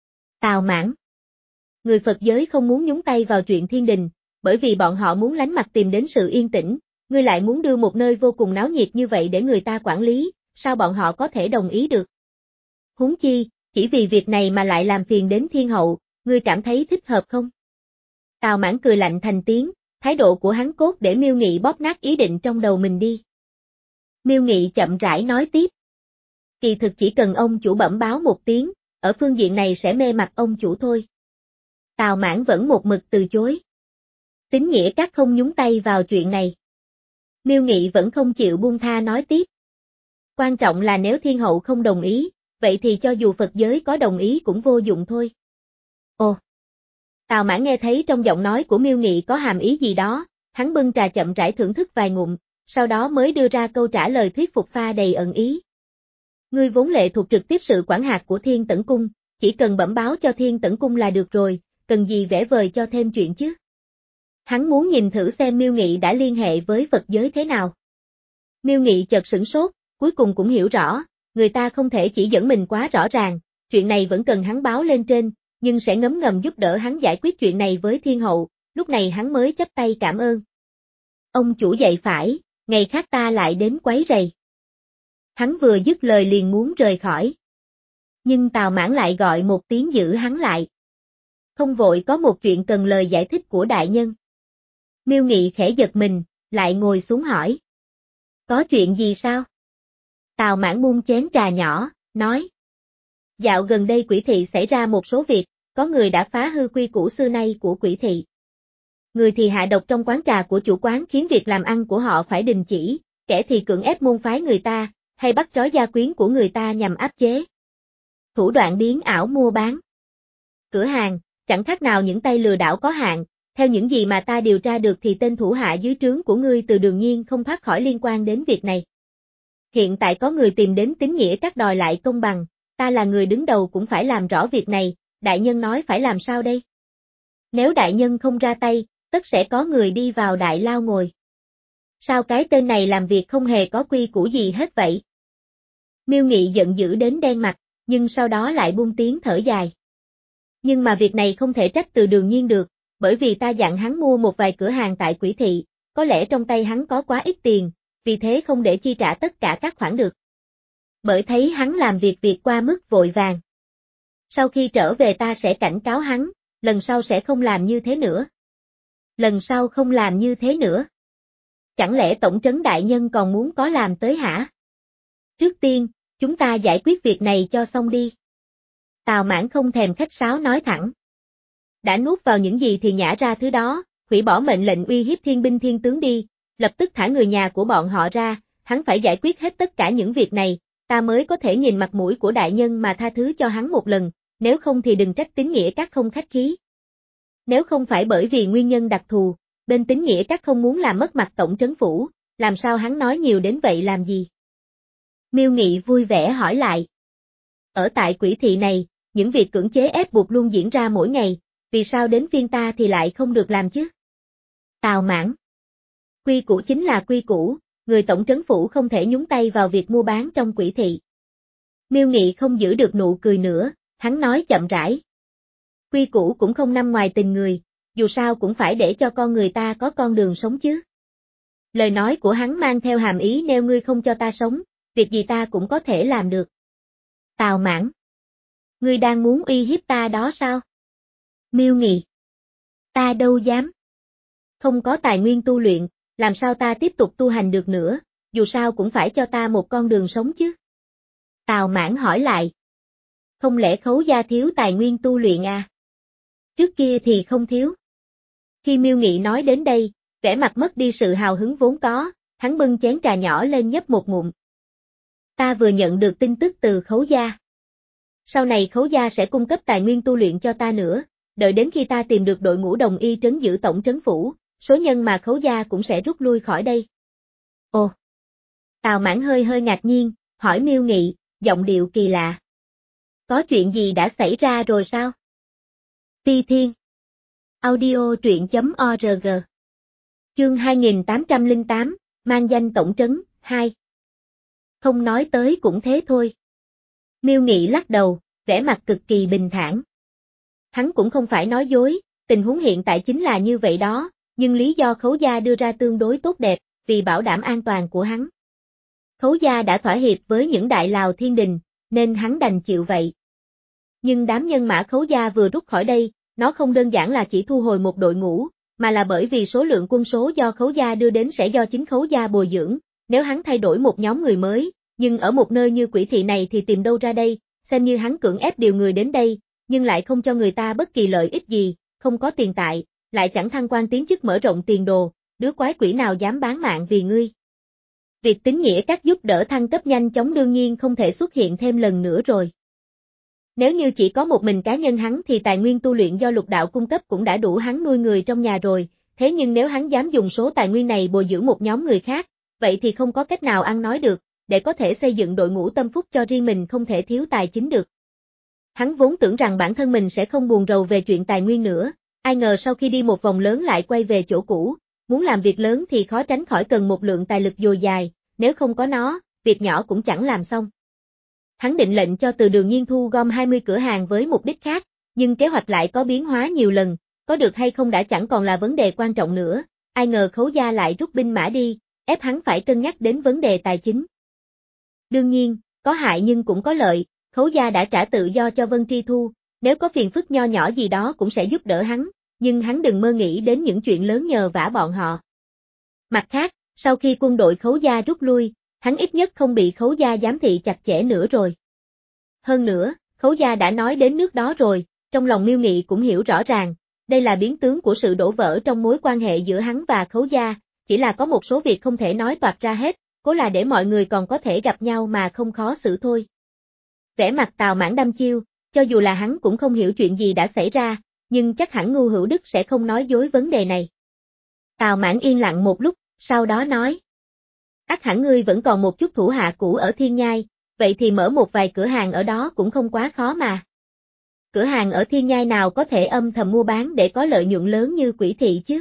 Tào Mãn. Người Phật giới không muốn nhúng tay vào chuyện thiên đình, bởi vì bọn họ muốn lánh mặt tìm đến sự yên tĩnh, ngươi lại muốn đưa một nơi vô cùng náo nhiệt như vậy để người ta quản lý, sao bọn họ có thể đồng ý được? Huống chi, chỉ vì việc này mà lại làm phiền đến thiên hậu, ngươi cảm thấy thích hợp không? Tào Mãn cười lạnh thành tiếng, thái độ của hắn cốt để Miêu Nghị bóp nát ý định trong đầu mình đi. Miêu Nghị chậm rãi nói tiếp. Kỳ thực chỉ cần ông chủ bẩm báo một tiếng, ở phương diện này sẽ mê mặt ông chủ thôi. Tào Mãn vẫn một mực từ chối. Tín nghĩa các không nhúng tay vào chuyện này. Miêu Nghị vẫn không chịu buông tha nói tiếp. Quan trọng là nếu thiên hậu không đồng ý, vậy thì cho dù Phật giới có đồng ý cũng vô dụng thôi. Ồ! Tào Mãn nghe thấy trong giọng nói của Miêu Nghị có hàm ý gì đó, hắn bưng trà chậm rãi thưởng thức vài ngụm, sau đó mới đưa ra câu trả lời thuyết phục pha đầy ẩn ý. Ngươi vốn lệ thuộc trực tiếp sự quản hạt của Thiên Tẩn Cung, chỉ cần bẩm báo cho Thiên Tẩn Cung là được rồi, cần gì vẽ vời cho thêm chuyện chứ. Hắn muốn nhìn thử xem Miêu Nghị đã liên hệ với Phật giới thế nào. Miêu Nghị chợt sửng sốt, cuối cùng cũng hiểu rõ, người ta không thể chỉ dẫn mình quá rõ ràng, chuyện này vẫn cần hắn báo lên trên, nhưng sẽ ngấm ngầm giúp đỡ hắn giải quyết chuyện này với thiên hậu, lúc này hắn mới chắp tay cảm ơn. Ông chủ dạy phải, ngày khác ta lại đến quấy rầy. Hắn vừa dứt lời liền muốn rời khỏi. Nhưng Tào Mãn lại gọi một tiếng giữ hắn lại. Không vội, có một chuyện cần lời giải thích của đại nhân. Miêu Nghị khẽ giật mình, lại ngồi xuống hỏi. Có chuyện gì sao? Tào Mãn buông chén trà nhỏ, nói. Dạo gần đây quỷ thị xảy ra một số việc, có người đã phá hư quy củ xưa nay của quỷ thị. Người thì hạ độc trong quán trà của chủ quán khiến việc làm ăn của họ phải đình chỉ, kẻ thì cưỡng ép môn phái người ta, hay bắt trói gia quyến của người ta nhằm áp chế. Thủ đoạn biến ảo mua bán. Cửa hàng, chẳng khác nào những tay lừa đảo có hạn, theo những gì mà ta điều tra được thì tên thủ hạ dưới trướng của ngươi Từ Đường Nhiên không thoát khỏi liên quan đến việc này. Hiện tại có người tìm đến Tín Nghĩa Các đòi lại công bằng, ta là người đứng đầu cũng phải làm rõ việc này, đại nhân nói phải làm sao đây? Nếu đại nhân không ra tay, tất sẽ có người đi vào đại lao ngồi. Sao cái tên này làm việc không hề có quy củ gì hết vậy? Miêu Nghị giận dữ đến đen mặt, nhưng sau đó lại buông tiếng thở dài. Nhưng mà việc này không thể trách Từ Đường Nhiên được, bởi vì ta dặn hắn mua một vài cửa hàng tại quỷ thị, có lẽ trong tay hắn có quá ít tiền, vì thế không để chi trả tất cả các khoản được. Bởi thấy hắn làm việc việc qua mức vội vàng. Sau khi trở về ta sẽ cảnh cáo hắn, lần sau sẽ không làm như thế nữa. Lần sau không làm như thế nữa. Chẳng lẽ tổng trấn đại nhân còn muốn có làm tới hả? Trước tiên, chúng ta giải quyết việc này cho xong đi. Tào Mãn không thèm khách sáo nói thẳng. Đã nuốt vào những gì thì nhả ra thứ đó, hủy bỏ mệnh lệnh uy hiếp thiên binh thiên tướng đi, lập tức thả người nhà của bọn họ ra, hắn phải giải quyết hết tất cả những việc này, ta mới có thể nhìn mặt mũi của đại nhân mà tha thứ cho hắn một lần, nếu không thì đừng trách Tín Nghĩa Các không khách khí. Nếu không phải bởi vì nguyên nhân đặc thù, bên Tín Nghĩa Các không muốn làm mất mặt tổng trấn phủ, làm sao hắn nói nhiều đến vậy làm gì? Miêu Nghị vui vẻ hỏi lại. Ở tại quỷ thị này, những việc cưỡng chế ép buộc luôn diễn ra mỗi ngày, vì sao đến phiên ta thì lại không được làm chứ? Tào Mãn. Quy củ chính là quy củ, người tổng trấn phủ không thể nhúng tay vào việc mua bán trong quỷ thị. Miêu Nghị không giữ được nụ cười nữa, hắn nói chậm rãi. Quy củ cũng không nằm ngoài tình người, dù sao cũng phải để cho con người ta có con đường sống chứ. Lời nói của hắn mang theo hàm ý nếu ngươi không cho ta sống, việc gì ta cũng có thể làm được. Tào Mãn. Ngươi đang muốn uy hiếp ta đó sao? Miêu Nghị. Ta đâu dám. Không có tài nguyên tu luyện, làm sao ta tiếp tục tu hành được nữa, dù sao cũng phải cho ta một con đường sống chứ. Tào Mãn hỏi lại. Không lẽ Khấu gia thiếu tài nguyên tu luyện à? Trước kia thì không thiếu. Khi Miêu Nghị nói đến đây, vẻ mặt mất đi sự hào hứng vốn có, hắn bưng chén trà nhỏ lên nhấp một ngụm. Ta vừa nhận được tin tức từ Khấu gia. Sau này Khấu gia sẽ cung cấp tài nguyên tu luyện cho ta nữa, đợi đến khi ta tìm được đội ngũ đồng y trấn giữ tổng trấn phủ, số nhân mà Khấu gia cũng sẽ rút lui khỏi đây. Ồ! Tào Mãn hơi hơi ngạc nhiên, hỏi Miêu Nghị, giọng điệu kỳ lạ. Có chuyện gì đã xảy ra rồi sao? Phi Thiên. Audio truyện.org. Chương hai nghìn tám trăm lẻ tám, mang danh tổng trấn, hai. Không nói tới cũng thế thôi. Miêu Nghị lắc đầu, vẻ mặt cực kỳ bình thản. Hắn cũng không phải nói dối, tình huống hiện tại chính là như vậy đó, nhưng lý do Khấu gia đưa ra tương đối tốt đẹp, vì bảo đảm an toàn của hắn. Khấu gia đã thỏa hiệp với những đại lào thiên đình, nên hắn đành chịu vậy. Nhưng đám nhân mã Khấu gia vừa rút khỏi đây, nó không đơn giản là chỉ thu hồi một đội ngũ, mà là bởi vì số lượng quân số do Khấu gia đưa đến sẽ do chính Khấu gia bồi dưỡng, nếu hắn thay đổi một nhóm người mới, nhưng ở một nơi như Quỷ Thị này thì tìm đâu ra đây, xem như hắn cưỡng ép điều người đến đây, nhưng lại không cho người ta bất kỳ lợi ích gì, không có tiền tại, lại chẳng thăng quan tiến chức mở rộng tiền đồ, đứa quái quỷ nào dám bán mạng vì ngươi. Việc tín nghĩa các giúp đỡ thăng cấp nhanh chóng đương nhiên không thể xuất hiện thêm lần nữa rồi. Nếu như chỉ có một mình cá nhân hắn thì tài nguyên tu luyện do lục đạo cung cấp cũng đã đủ hắn nuôi người trong nhà rồi, thế nhưng nếu hắn dám dùng số tài nguyên này bồi dưỡng một nhóm người khác, vậy thì không có cách nào ăn nói được, để có thể xây dựng đội ngũ tâm phúc cho riêng mình không thể thiếu tài chính được. Hắn vốn tưởng rằng bản thân mình sẽ không buồn rầu về chuyện tài nguyên nữa, ai ngờ sau khi đi một vòng lớn lại quay về chỗ cũ, muốn làm việc lớn thì khó tránh khỏi cần một lượng tài lực dồi dào, nếu không có nó, việc nhỏ cũng chẳng làm xong. Hắn định lệnh cho Từ Đường Nhiên thu gom hai mươi cửa hàng với mục đích khác, nhưng kế hoạch lại có biến hóa nhiều lần, có được hay không đã chẳng còn là vấn đề quan trọng nữa, ai ngờ Khấu gia lại rút binh mã đi, ép hắn phải cân nhắc đến vấn đề tài chính. Đương nhiên, có hại nhưng cũng có lợi, Khấu gia đã trả tự do cho Vân Tri Thu, nếu có phiền phức nho nhỏ gì đó cũng sẽ giúp đỡ hắn, nhưng hắn đừng mơ nghĩ đến những chuyện lớn nhờ vả bọn họ. Mặt khác, sau khi quân đội Khấu gia rút lui, hắn ít nhất không bị Khấu gia giám thị chặt chẽ nữa rồi. Hơn nữa, Khấu gia đã nói đến nước đó rồi, trong lòng Miêu Nghị cũng hiểu rõ ràng, đây là biến tướng của sự đổ vỡ trong mối quan hệ giữa hắn và Khấu gia, chỉ là có một số việc không thể nói toạc ra hết, cố là để mọi người còn có thể gặp nhau mà không khó xử thôi. Vẻ mặt Tào Mãn đăm chiêu, cho dù là hắn cũng không hiểu chuyện gì đã xảy ra, nhưng chắc hẳn Ngưu Hữu Đức sẽ không nói dối vấn đề này. Tào Mãn yên lặng một lúc, sau đó nói. Ắt hẳn ngươi vẫn còn một chút thủ hạ cũ ở Thiên Nhai, vậy thì mở một vài cửa hàng ở đó cũng không quá khó mà. Cửa hàng ở Thiên Nhai nào có thể âm thầm mua bán để có lợi nhuận lớn như Quỷ Thị chứ?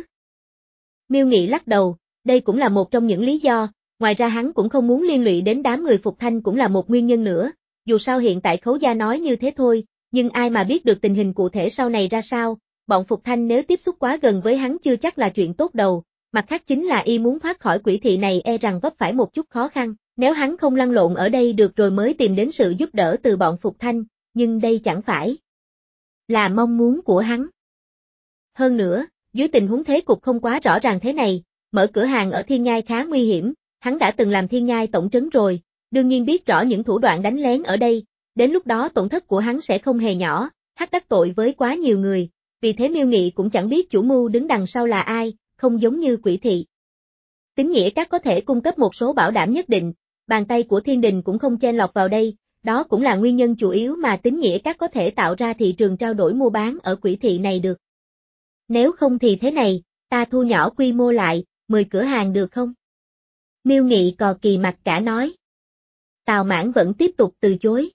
Miêu Nghị lắc đầu, đây cũng là một trong những lý do, ngoài ra hắn cũng không muốn liên lụy đến đám người Phục Thanh cũng là một nguyên nhân nữa, dù sao hiện tại Khấu gia nói như thế thôi, nhưng ai mà biết được tình hình cụ thể sau này ra sao, bọn Phục Thanh nếu tiếp xúc quá gần với hắn chưa chắc là chuyện tốt đầu, mặt khác chính là y muốn thoát khỏi Quỷ Thị này e rằng vấp phải một chút khó khăn, nếu hắn không lăn lộn ở đây được rồi mới tìm đến sự giúp đỡ từ bọn Phục Thanh, nhưng đây chẳng phải là mong muốn của hắn. Hơn nữa, dưới tình huống thế cục không quá rõ ràng thế này, mở cửa hàng ở Thiên Nhai khá nguy hiểm, hắn đã từng làm Thiên Nhai tổng trấn rồi, đương nhiên biết rõ những thủ đoạn đánh lén ở đây, đến lúc đó tổn thất của hắn sẽ không hề nhỏ, hắn đắc tội với quá nhiều người, vì thế Miêu Nghị cũng chẳng biết chủ mưu đứng đằng sau là ai, không giống như Quỷ Thị. Tín nghĩa các có thể cung cấp một số bảo đảm nhất định, bàn tay của thiên đình cũng không chen lọt vào đây, đó cũng là nguyên nhân chủ yếu mà tín nghĩa các có thể tạo ra thị trường trao đổi mua bán ở Quỷ Thị này được. Nếu không thì thế này, ta thu nhỏ quy mô lại, mười cửa hàng được không? Miêu Nghị cò kỳ mặt cả nói. Tào Mãn vẫn tiếp tục từ chối.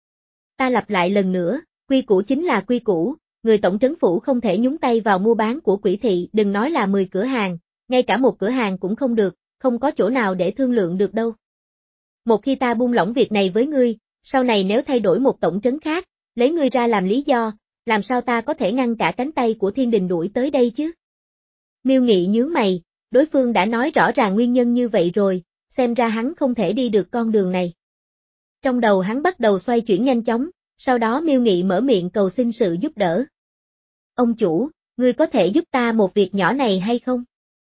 Ta lặp lại lần nữa, quy củ chính là quy củ, người tổng trấn phủ không thể nhúng tay vào mua bán của Quỷ Thị, đừng nói là mười cửa hàng, ngay cả một cửa hàng cũng không được, không có chỗ nào để thương lượng được đâu. Một khi ta buông lỏng việc này với ngươi, sau này nếu thay đổi một tổng trấn khác, lấy ngươi ra làm lý do, làm sao ta có thể ngăn cả cánh tay của thiên đình đuổi tới đây chứ? Miêu Nghị nhướng mày, đối phương đã nói rõ ràng nguyên nhân như vậy rồi, xem ra hắn không thể đi được con đường này. Trong đầu hắn bắt đầu xoay chuyển nhanh chóng, sau đó Miêu Nghị mở miệng cầu xin sự giúp đỡ. Ông chủ, ngươi có thể giúp ta một việc nhỏ này hay không?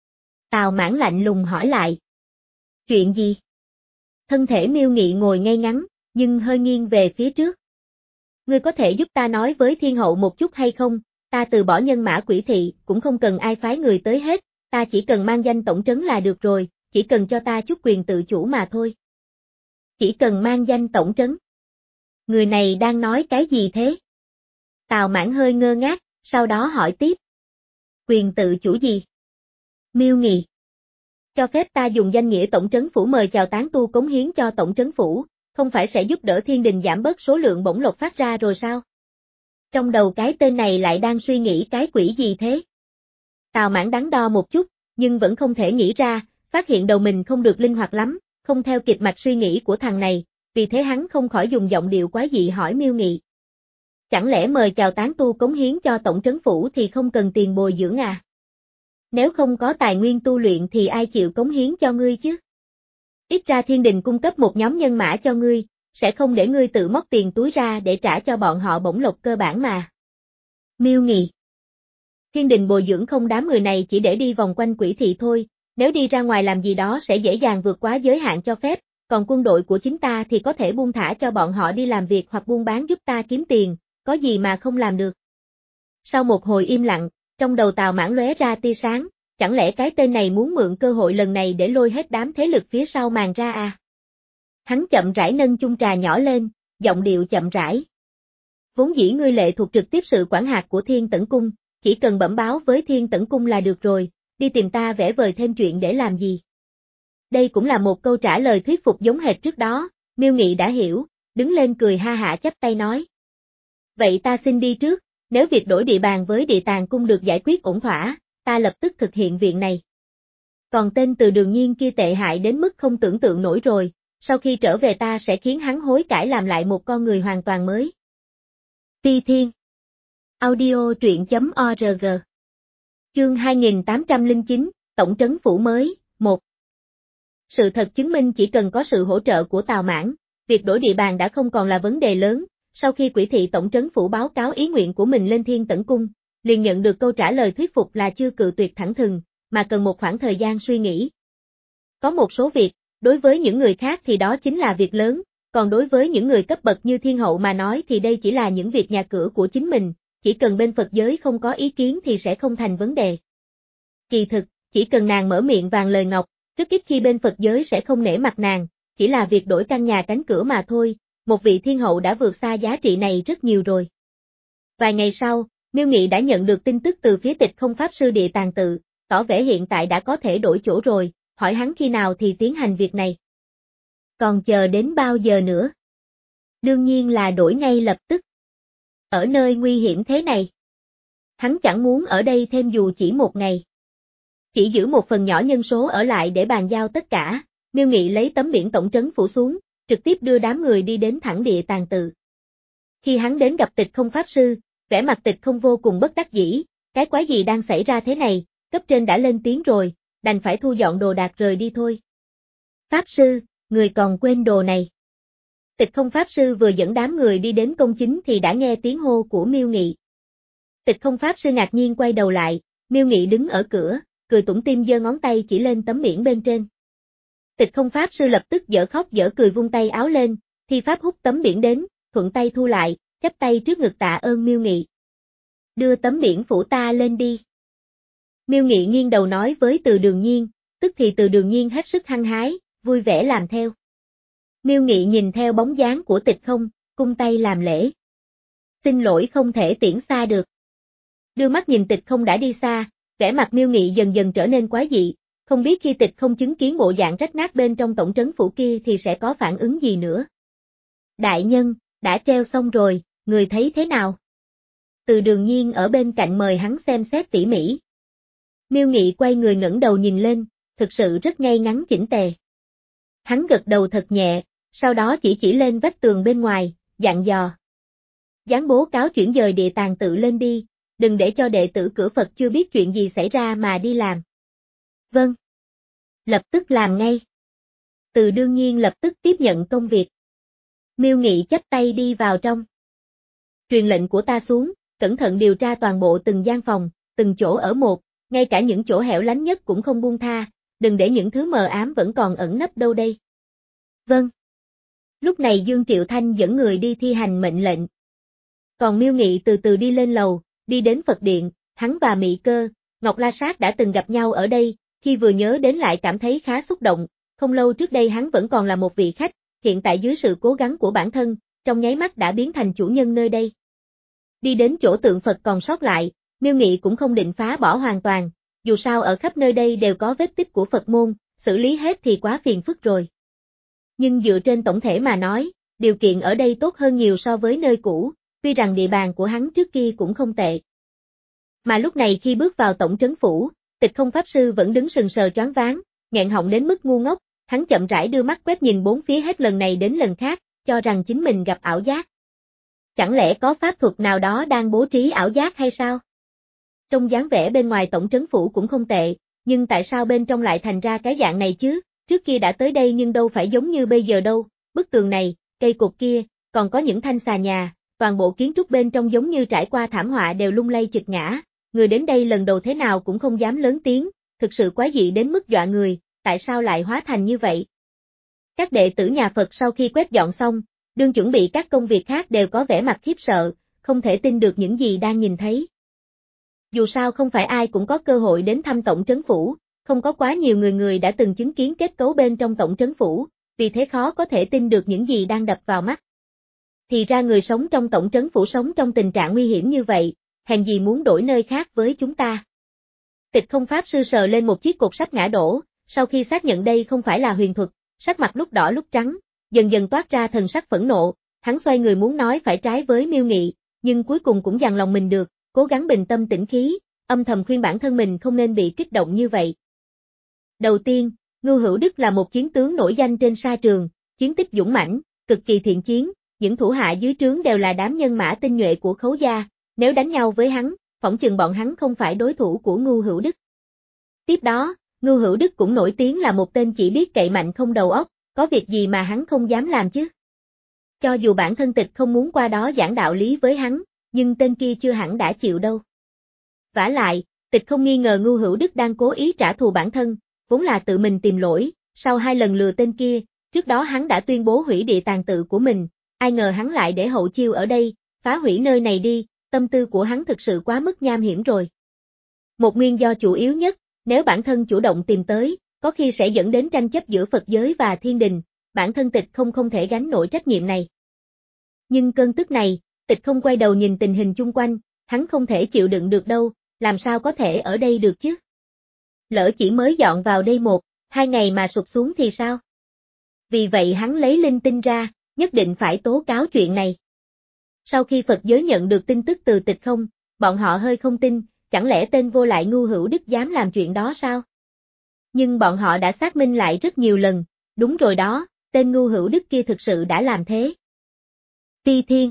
Tào Mãn lạnh lùng hỏi lại. Chuyện gì? Thân thể Miêu Nghị ngồi ngay ngắn, nhưng hơi nghiêng về phía trước. Ngươi có thể giúp ta nói với thiên hậu một chút hay không? Ta từ bỏ nhân mã Quỷ thị, cũng không cần ai phái người tới hết, ta chỉ cần mang danh tổng trấn là được rồi, chỉ cần cho ta chút quyền tự chủ mà thôi. Chỉ cần mang danh tổng trấn. Người này đang nói cái gì thế? Tào Mãn hơi ngơ ngác, sau đó hỏi tiếp. Quyền tự chủ gì? Miêu Nghị. Cho phép ta dùng danh nghĩa tổng trấn phủ mời chào tán tu cống hiến cho tổng trấn phủ, không phải sẽ giúp đỡ thiên đình giảm bớt số lượng bổng lộc phát ra rồi sao? Trong đầu cái tên này lại đang suy nghĩ cái quỷ gì thế? Tào Mãn đắn đo một chút, nhưng vẫn không thể nghĩ ra, phát hiện đầu mình không được linh hoạt lắm, không theo kịp mạch suy nghĩ của thằng này, vì thế hắn không khỏi dùng giọng điệu quái dị hỏi Miêu Nghị. Chẳng lẽ mời chào tán tu cống hiến cho tổng trấn phủ thì không cần tiền bồi dưỡng à? Nếu không có tài nguyên tu luyện thì ai chịu cống hiến cho ngươi chứ? Ít ra thiên đình cung cấp một nhóm nhân mã cho ngươi, sẽ không để ngươi tự móc tiền túi ra để trả cho bọn họ bổng lộc cơ bản mà. Miêu Nghị. Thiên đình bồi dưỡng không đám người này chỉ để đi vòng quanh Quỷ thị thôi, nếu đi ra ngoài làm gì đó sẽ dễ dàng vượt quá giới hạn cho phép, còn quân đội của chính ta thì có thể buông thả cho bọn họ đi làm việc hoặc buôn bán giúp ta kiếm tiền, có gì mà không làm được. Sau một hồi im lặng, trong đầu Tào Mãn lóe ra tia sáng, chẳng lẽ cái tên này muốn mượn cơ hội lần này để lôi hết đám thế lực phía sau màn ra à? Hắn chậm rãi nâng chung trà nhỏ lên, giọng điệu chậm rãi. Vốn dĩ ngươi lệ thuộc trực tiếp sự quản hạt của Thiên Tẩn Cung, chỉ cần bẩm báo với Thiên Tẩn Cung là được rồi, đi tìm ta vẽ vời thêm chuyện để làm gì? Đây cũng là một câu trả lời thuyết phục giống hệt trước đó, Miêu Nghị đã hiểu, đứng lên cười ha hả chắp tay nói. Vậy ta xin đi trước, nếu việc đổi địa bàn với Địa Tàng Cung được giải quyết ổn thỏa, ta lập tức thực hiện việc này. Còn tên Từ Đường Nhiên kia tệ hại đến mức không tưởng tượng nổi rồi, sau khi trở về ta sẽ khiến hắn hối cải làm lại một con người hoàn toàn mới. Ti Thiên. Audio truyện chấm org. Chương hai nghìn tám trăm lẻ chín, Tổng trấn phủ mới, một. Sự thật chứng minh chỉ cần có sự hỗ trợ của Tào Mãn, việc đổi địa bàn đã không còn là vấn đề lớn. Sau khi Quỷ thị tổng trấn phủ báo cáo ý nguyện của mình lên Thiên Tẩn Cung, liền nhận được câu trả lời thuyết phục là chưa cự tuyệt thẳng thừng, mà cần một khoảng thời gian suy nghĩ. Có một số việc, đối với những người khác thì đó chính là việc lớn, còn đối với những người cấp bậc như thiên hậu mà nói thì đây chỉ là những việc nhà cửa của chính mình, chỉ cần bên Phật giới không có ý kiến thì sẽ không thành vấn đề. Kỳ thực, chỉ cần nàng mở miệng vàng lời ngọc, rất ít khi bên Phật giới sẽ không nể mặt nàng, chỉ là việc đổi căn nhà cánh cửa mà thôi. Một vị thiên hậu đã vượt xa giá trị này rất nhiều rồi. Vài ngày sau, Miêu Nghị đã nhận được tin tức từ phía Tịch Không Pháp Sư Địa Tàng Tự, tỏ vẻ hiện tại đã có thể đổi chỗ rồi, hỏi hắn khi nào thì tiến hành việc này. Còn chờ đến bao giờ nữa? Đương nhiên là đổi ngay lập tức. Ở nơi nguy hiểm thế này. Hắn chẳng muốn ở đây thêm dù chỉ một ngày. Chỉ giữ một phần nhỏ nhân số ở lại để bàn giao tất cả, Miêu Nghị lấy tấm biển tổng trấn phủ xuống, trực tiếp đưa đám người đi đến thẳng Địa Tàng Tự. Khi hắn đến gặp Tịch Không Pháp Sư, vẻ mặt Tịch Không vô cùng bất đắc dĩ, cái quái gì đang xảy ra thế này, cấp trên đã lên tiếng rồi, đành phải thu dọn đồ đạc rời đi thôi. Pháp Sư, người còn quên đồ này. Tịch Không Pháp Sư vừa dẫn đám người đi đến công chính thì đã nghe tiếng hô của Miêu Nghị. Tịch Không Pháp Sư ngạc nhiên quay đầu lại, Miêu Nghị đứng ở cửa, cười tủm tỉm giơ ngón tay chỉ lên tấm biển bên trên. Tịch Không Pháp Sư lập tức dở khóc dở cười vung tay áo lên, thi pháp hút tấm biển đến, thuận tay thu lại, chắp tay trước ngực tạ ơn Miêu Nghị. Đưa tấm biển phủ ta lên đi. Miêu Nghị nghiêng đầu nói với Từ Đường Nhiên, tức thì Từ Đường Nhiên hết sức hăng hái, vui vẻ làm theo. Miêu Nghị nhìn theo bóng dáng của Tịch Không, cung tay làm lễ. Xin lỗi không thể tiễn xa được. Đưa mắt nhìn Tịch Không đã đi xa, vẻ mặt Miêu Nghị dần dần trở nên quái dị. Không biết khi Tịch Không chứng kiến bộ dạng rách nát bên trong tổng trấn phủ kia thì sẽ có phản ứng gì nữa. Đại nhân, đã treo xong rồi, người thấy thế nào? Từ Đường Nhiên ở bên cạnh mời hắn xem xét tỉ mỉ. Miêu Nghị quay người ngẩng đầu nhìn lên, thực sự rất ngay ngắn chỉnh tề. Hắn gật đầu thật nhẹ, sau đó chỉ chỉ lên vách tường bên ngoài, dặn dò. Giáng bố cáo chuyển dời Địa Tàng Tự lên đi, đừng để cho đệ tử cửa Phật chưa biết chuyện gì xảy ra mà đi làm. Vâng. Lập tức làm ngay. Từ Đương Nhiên lập tức tiếp nhận công việc. Miêu Nghị chắp tay đi vào trong. truyền lệnh của ta xuống, cẩn thận điều tra toàn bộ từng gian phòng, từng chỗ ở một, ngay cả những chỗ hẻo lánh nhất cũng không buông tha, đừng để những thứ mờ ám vẫn còn ẩn nấp đâu đây. Vâng. Lúc này Dương Triệu Thanh dẫn người đi thi hành mệnh lệnh. Còn Miêu Nghị từ từ đi lên lầu, đi đến Phật Điện, hắn và Mị Cơ, Ngọc La Sát đã từng gặp nhau ở đây, khi vừa nhớ đến lại cảm thấy khá xúc động, không lâu trước đây hắn vẫn còn là một vị khách, hiện tại dưới sự cố gắng của bản thân, trong nháy mắt đã biến thành chủ nhân nơi đây. Đi đến chỗ tượng Phật còn sót lại, Miêu Nghị cũng không định phá bỏ hoàn toàn, dù sao ở khắp nơi đây đều có vết tích của Phật môn, xử lý hết thì quá phiền phức rồi. Nhưng dựa trên tổng thể mà nói, điều kiện ở đây tốt hơn nhiều so với nơi cũ, tuy rằng địa bàn của hắn trước kia cũng không tệ. Mà lúc này khi bước vào tổng trấn phủ, Tịch Không Pháp Sư vẫn đứng sừng sờ choáng váng, nghẹn họng đến mức ngu ngốc, hắn chậm rãi đưa mắt quét nhìn bốn phía hết lần này đến lần khác, cho rằng chính mình gặp ảo giác. Chẳng lẽ có pháp thuật nào đó đang bố trí ảo giác hay sao? Trong dáng vẻ bên ngoài tổng trấn phủ cũng không tệ, nhưng tại sao bên trong lại thành ra cái dạng này chứ? Trước kia đã tới đây nhưng đâu phải giống như bây giờ đâu, bức tường này, cây cột kia, còn có những thanh xà nhà, toàn bộ kiến trúc bên trong giống như trải qua thảm họa đều lung lay chực ngã, người đến đây lần đầu thế nào cũng không dám lớn tiếng, thực sự quái dị đến mức dọa người, tại sao lại hóa thành như vậy? Các đệ tử nhà Phật sau khi quét dọn xong, đương chuẩn bị các công việc khác đều có vẻ mặt khiếp sợ, không thể tin được những gì đang nhìn thấy. Dù sao không phải ai cũng có cơ hội đến thăm tổng trấn phủ, không có quá nhiều người người đã từng chứng kiến kết cấu bên trong tổng trấn phủ, vì thế khó có thể tin được những gì đang đập vào mắt. Thì ra người sống trong tổng trấn phủ sống trong tình trạng nguy hiểm như vậy, hèn gì muốn đổi nơi khác với chúng ta. Tịch Không Pháp Sư sờ lên một chiếc cột sắp ngã đổ, sau khi xác nhận đây không phải là huyền thuật, sắc mặt lúc đỏ lúc trắng, dần dần toát ra thần sắc phẫn nộ, hắn xoay người muốn nói phải trái với Miêu Nghị, nhưng cuối cùng cũng dằn lòng mình được, cố gắng bình tâm tĩnh khí, âm thầm khuyên bản thân mình không nên bị kích động như vậy. Đầu tiên, Ngưu Hữu Đức là một chiến tướng nổi danh trên sa trường, chiến tích dũng mãnh, cực kỳ thiện chiến, những thủ hạ dưới trướng đều là đám nhân mã tinh nhuệ của Khấu gia, nếu đánh nhau với hắn, phỏng chừng bọn hắn không phải đối thủ của Ngưu Hữu Đức. Tiếp đó, Ngưu Hữu Đức cũng nổi tiếng là một tên chỉ biết cậy mạnh không đầu óc, có việc gì mà hắn không dám làm chứ. Cho dù bản thân Tịch không muốn qua đó giảng đạo lý với hắn, nhưng tên kia chưa hẳn đã chịu đâu. Vả lại, Tịch không nghi ngờ Ngưu Hữu Đức đang cố ý trả thù bản thân, vốn là tự mình tìm lỗi, sau hai lần lừa tên kia, trước đó hắn đã tuyên bố hủy địa tàng tự của mình, ai ngờ hắn lại để hậu chiêu ở đây, phá hủy nơi này đi, tâm tư của hắn thực sự quá mức nham hiểm rồi. Một nguyên do chủ yếu nhất, nếu bản thân chủ động tìm tới, có khi sẽ dẫn đến tranh chấp giữa Phật giới và thiên đình, bản thân Tịch không không thể gánh nổi trách nhiệm này. Nhưng cơn tức này, Tịch không quay đầu nhìn tình hình chung quanh, hắn không thể chịu đựng được đâu, làm sao có thể ở đây được chứ? Lỡ chỉ mới dọn vào đây một, hai ngày mà sụp xuống thì sao? Vì vậy hắn lấy linh tinh ra, nhất định phải tố cáo chuyện này. Sau khi Phật giới nhận được tin tức từ Tịch không, bọn họ hơi không tin, chẳng lẽ tên vô lại Ngưu Hữu Đức dám làm chuyện đó sao? Nhưng bọn họ đã xác minh lại rất nhiều lần, đúng rồi đó, tên Ngưu Hữu Đức kia thực sự đã làm thế. Ti Thiên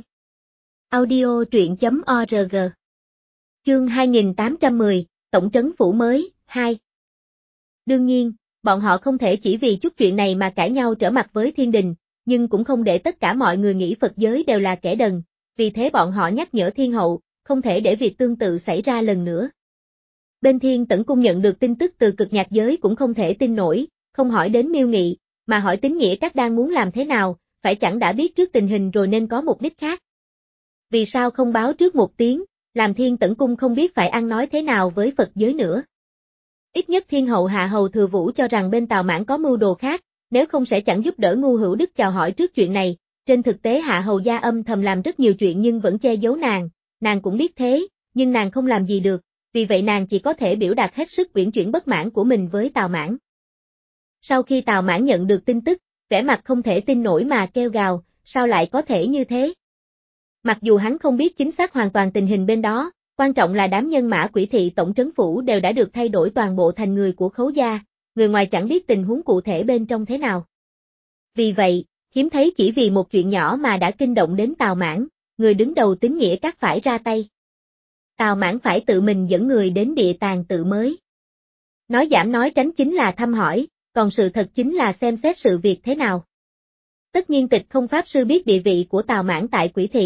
Audio truyện chấm org Chương hai nghìn tám trăm mười, Tổng trấn phủ mới, hai. Đương nhiên, bọn họ không thể chỉ vì chút chuyện này mà cãi nhau trở mặt với thiên đình, nhưng cũng không để tất cả mọi người nghĩ Phật giới đều là kẻ đần, vì thế bọn họ nhắc nhở thiên hậu, không thể để việc tương tự xảy ra lần nữa. Bên Thiên Tẩn Cung nhận được tin tức từ cực nhạc giới cũng không thể tin nổi, không hỏi đến Miêu Nghị, mà hỏi Tín Nghĩa các đang muốn làm thế nào, phải chẳng đã biết trước tình hình rồi nên có mục đích khác. Vì sao không báo trước một tiếng, làm Thiên Tẩn Cung không biết phải ăn nói thế nào với Phật giới nữa. Ít nhất Thiên Hậu Hạ Hầu Thừa Vũ cho rằng bên Tào Mãn có mưu đồ khác, nếu không sẽ chẳng giúp đỡ Ngưu Hữu Đức chào hỏi trước chuyện này, trên thực tế Hạ Hầu gia âm thầm làm rất nhiều chuyện nhưng vẫn che giấu nàng, nàng cũng biết thế, nhưng nàng không làm gì được, vì vậy nàng chỉ có thể biểu đạt hết sức uyển chuyển bất mãn của mình với Tào Mãn. Sau khi Tào Mãn nhận được tin tức, vẻ mặt không thể tin nổi mà kêu gào, sao lại có thể như thế? Mặc dù hắn không biết chính xác hoàn toàn tình hình bên đó, quan trọng là đám nhân mã Quỷ thị tổng trấn phủ đều đã được thay đổi toàn bộ thành người của Khấu gia, người ngoài chẳng biết tình huống cụ thể bên trong thế nào. Vì vậy, hiếm thấy chỉ vì một chuyện nhỏ mà đã kinh động đến Tào Mãn, người đứng đầu Tín Nghĩa các phải ra tay. Tào Mãn phải tự mình dẫn người đến địa tàng tự mới. Nói giảm nói tránh chính là thăm hỏi, còn sự thật chính là xem xét sự việc thế nào. Tất nhiên Tịch không Pháp Sư biết địa vị của Tào Mãn tại Quỷ thị,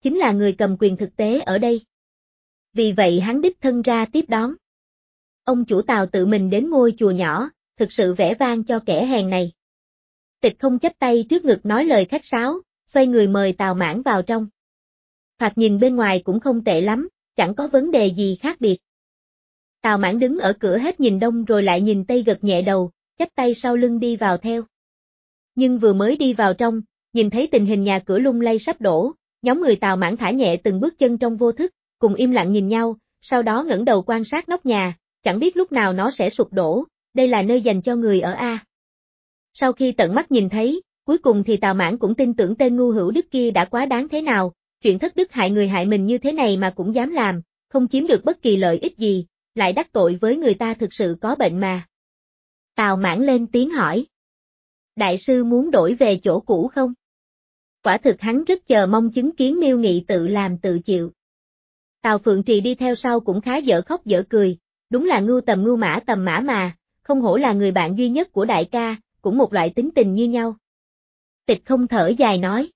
chính là người cầm quyền thực tế ở đây. Vì vậy hắn đích thân ra tiếp đón. Ông chủ Tào tự mình đến ngôi chùa nhỏ, thực sự vẻ vang cho kẻ hèn này. Tịch không chắp tay trước ngực nói lời khách sáo, xoay người mời Tào Mãn vào trong. Thoạt nhìn bên ngoài cũng không tệ lắm, chẳng có vấn đề gì khác biệt. Tào Mãn đứng ở cửa hết nhìn đông rồi lại nhìn tây, gật nhẹ đầu, chắp tay sau lưng đi vào theo. Nhưng vừa mới đi vào trong, nhìn thấy tình hình nhà cửa lung lay sắp đổ, nhóm người Tào Mãn thả nhẹ từng bước chân trong vô thức, cùng im lặng nhìn nhau, sau đó ngẩng đầu quan sát nóc nhà, chẳng biết lúc nào nó sẽ sụp đổ, đây là nơi dành cho người ở A. Sau khi tận mắt nhìn thấy, cuối cùng thì Tào Mãn cũng tin tưởng tên ngu hữu đức kia đã quá đáng thế nào, chuyện thất đức hại người hại mình như thế này mà cũng dám làm, không chiếm được bất kỳ lợi ích gì, lại đắc tội với người ta, thực sự có bệnh mà. Tào Mãn lên tiếng hỏi. Đại sư muốn đổi về chỗ cũ không? Quả thực hắn rất chờ mong chứng kiến Miêu Nghị tự làm tự chịu. Tào Phượng Trì đi theo sau cũng khá dở khóc dở cười, đúng là ngưu tầm ngưu mã tầm mã mà, không hổ là người bạn duy nhất của đại ca, cũng một loại tính tình như nhau. Tịch không thở dài nói.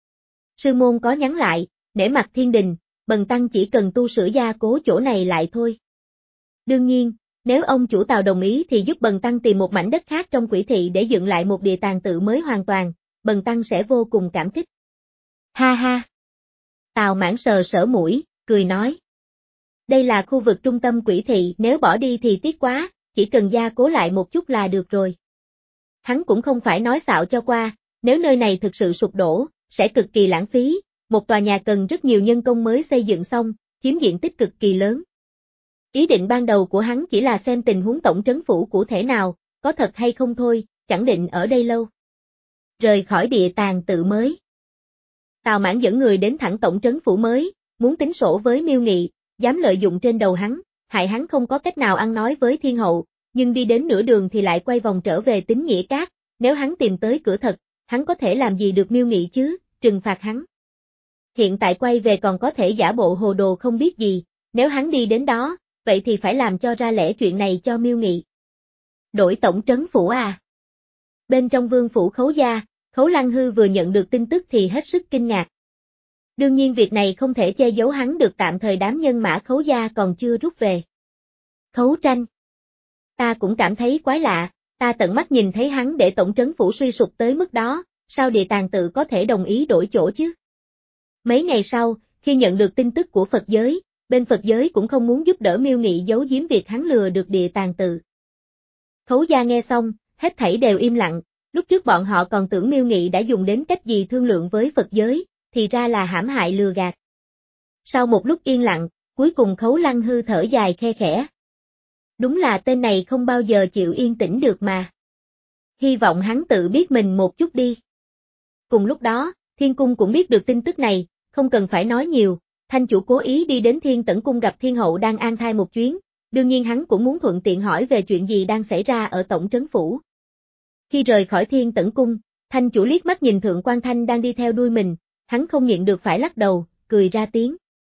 Sư môn có nhắn lại, nể mặt thiên đình, bần tăng chỉ cần tu sửa gia cố chỗ này lại thôi. Đương nhiên, nếu ông chủ Tào đồng ý thì giúp bần tăng tìm một mảnh đất khác trong Quỷ thị để dựng lại một địa tàng tự mới hoàn toàn, bần tăng sẽ vô cùng cảm kích. Ha ha. Tào Mãn sờ sỡ mũi, cười nói. Đây là khu vực trung tâm Quỷ thị, nếu bỏ đi thì tiếc quá, chỉ cần gia cố lại một chút là được rồi. Hắn cũng không phải nói xạo cho qua, nếu nơi này thực sự sụp đổ, sẽ cực kỳ lãng phí, một tòa nhà cần rất nhiều nhân công mới xây dựng xong, chiếm diện tích cực kỳ lớn. Ý định ban đầu của hắn chỉ là xem tình huống tổng trấn phủ cụ thể nào, có thật hay không thôi, chẳng định ở đây lâu. Rời khỏi địa tàng tự mới. Tào Mãn dẫn người đến thẳng tổng trấn phủ mới, muốn tính sổ với Miêu Nghị, dám lợi dụng trên đầu hắn, hại hắn không có cách nào ăn nói với thiên hậu, nhưng đi đến nửa đường thì lại quay vòng trở về tính nghĩa cát, nếu hắn tìm tới cửa thật, hắn có thể làm gì được Miêu Nghị chứ, trừng phạt hắn. Hiện tại quay về còn có thể giả bộ hồ đồ không biết gì, nếu hắn đi đến đó, vậy thì phải làm cho ra lẽ chuyện này cho Miêu Nghị. Đổi tổng trấn phủ à? Bên trong vương phủ Khấu gia, Khấu Lăng Hư vừa nhận được tin tức thì hết sức kinh ngạc. Đương nhiên việc này không thể che giấu hắn được, tạm thời đám nhân mã Khấu gia còn chưa rút về. Khấu Tranh. Ta cũng cảm thấy quái lạ, ta tận mắt nhìn thấy hắn để tổng trấn phủ suy sụp tới mức đó, sao địa tàng tự có thể đồng ý đổi chỗ chứ? Mấy ngày sau, khi nhận được tin tức của Phật giới, bên Phật giới cũng không muốn giúp đỡ Miêu Nghị giấu giếm việc hắn lừa được địa tàng tự. Khấu gia nghe xong, hết thảy đều im lặng, lúc trước bọn họ còn tưởng Miêu Nghị đã dùng đến cách gì thương lượng với Phật giới, thì ra là hãm hại lừa gạt. Sau một lúc yên lặng, cuối cùng Khấu Lăng Hư thở dài khe khẽ. Đúng là tên này không bao giờ chịu yên tĩnh được mà. Hy vọng hắn tự biết mình một chút đi. Cùng lúc đó, Thiên Cung cũng biết được tin tức này, không cần phải nói nhiều, Thanh chủ cố ý đi đến Thiên Tẩn Cung gặp Thiên Hậu đang an thai một chuyến, đương nhiên hắn cũng muốn thuận tiện hỏi về chuyện gì đang xảy ra ở tổng trấn phủ. Khi rời khỏi Thiên Tẩn Cung, Thanh chủ liếc mắt nhìn Thượng Quan Thanh đang đi theo đuôi mình, hắn không nhịn được phải lắc đầu, cười ra tiếng.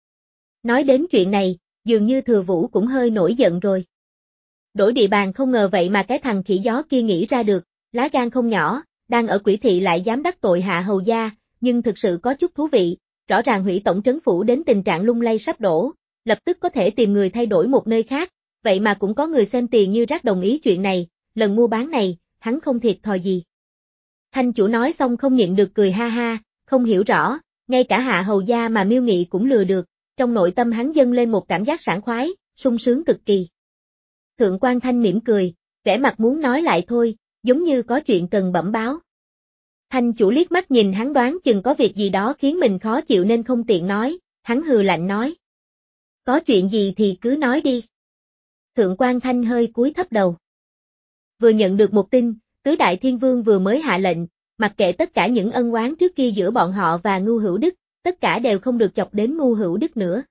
Nói đến chuyện này, dường như Thừa Vũ cũng hơi nổi giận rồi. Đổi địa bàn không ngờ vậy mà cái thằng khỉ gió kia nghĩ ra được, lá gan không nhỏ, đang ở Quỷ thị lại dám đắc tội Hạ hầu gia, nhưng thực sự có chút thú vị, rõ ràng hủy tổng trấn phủ đến tình trạng lung lay sắp đổ, lập tức có thể tìm người thay đổi một nơi khác, vậy mà cũng có người xem tiền như rác đồng ý chuyện này, lần mua bán này, hắn không thiệt thòi gì. Thanh chủ nói xong không nhịn được cười ha ha, không hiểu rõ, ngay cả Hạ hầu gia mà Miêu Nghị cũng lừa được, trong nội tâm hắn dâng lên một cảm giác sảng khoái, sung sướng cực kỳ. Thượng Quan Thanh mỉm cười, vẻ mặt muốn nói lại thôi, giống như có chuyện cần bẩm báo. Thanh chủ liếc mắt nhìn hắn đoán chừng có việc gì đó khiến mình khó chịu nên không tiện nói, hắn hừ lạnh nói. Có chuyện gì thì cứ nói đi. Thượng Quan Thanh hơi cúi thấp đầu. Vừa nhận được một tin, Tứ Đại Thiên Vương vừa mới hạ lệnh, mặc kệ tất cả những ân oán trước kia giữa bọn họ và Ngưu Hữu Đức, tất cả đều không được chọc đến Ngưu Hữu Đức nữa.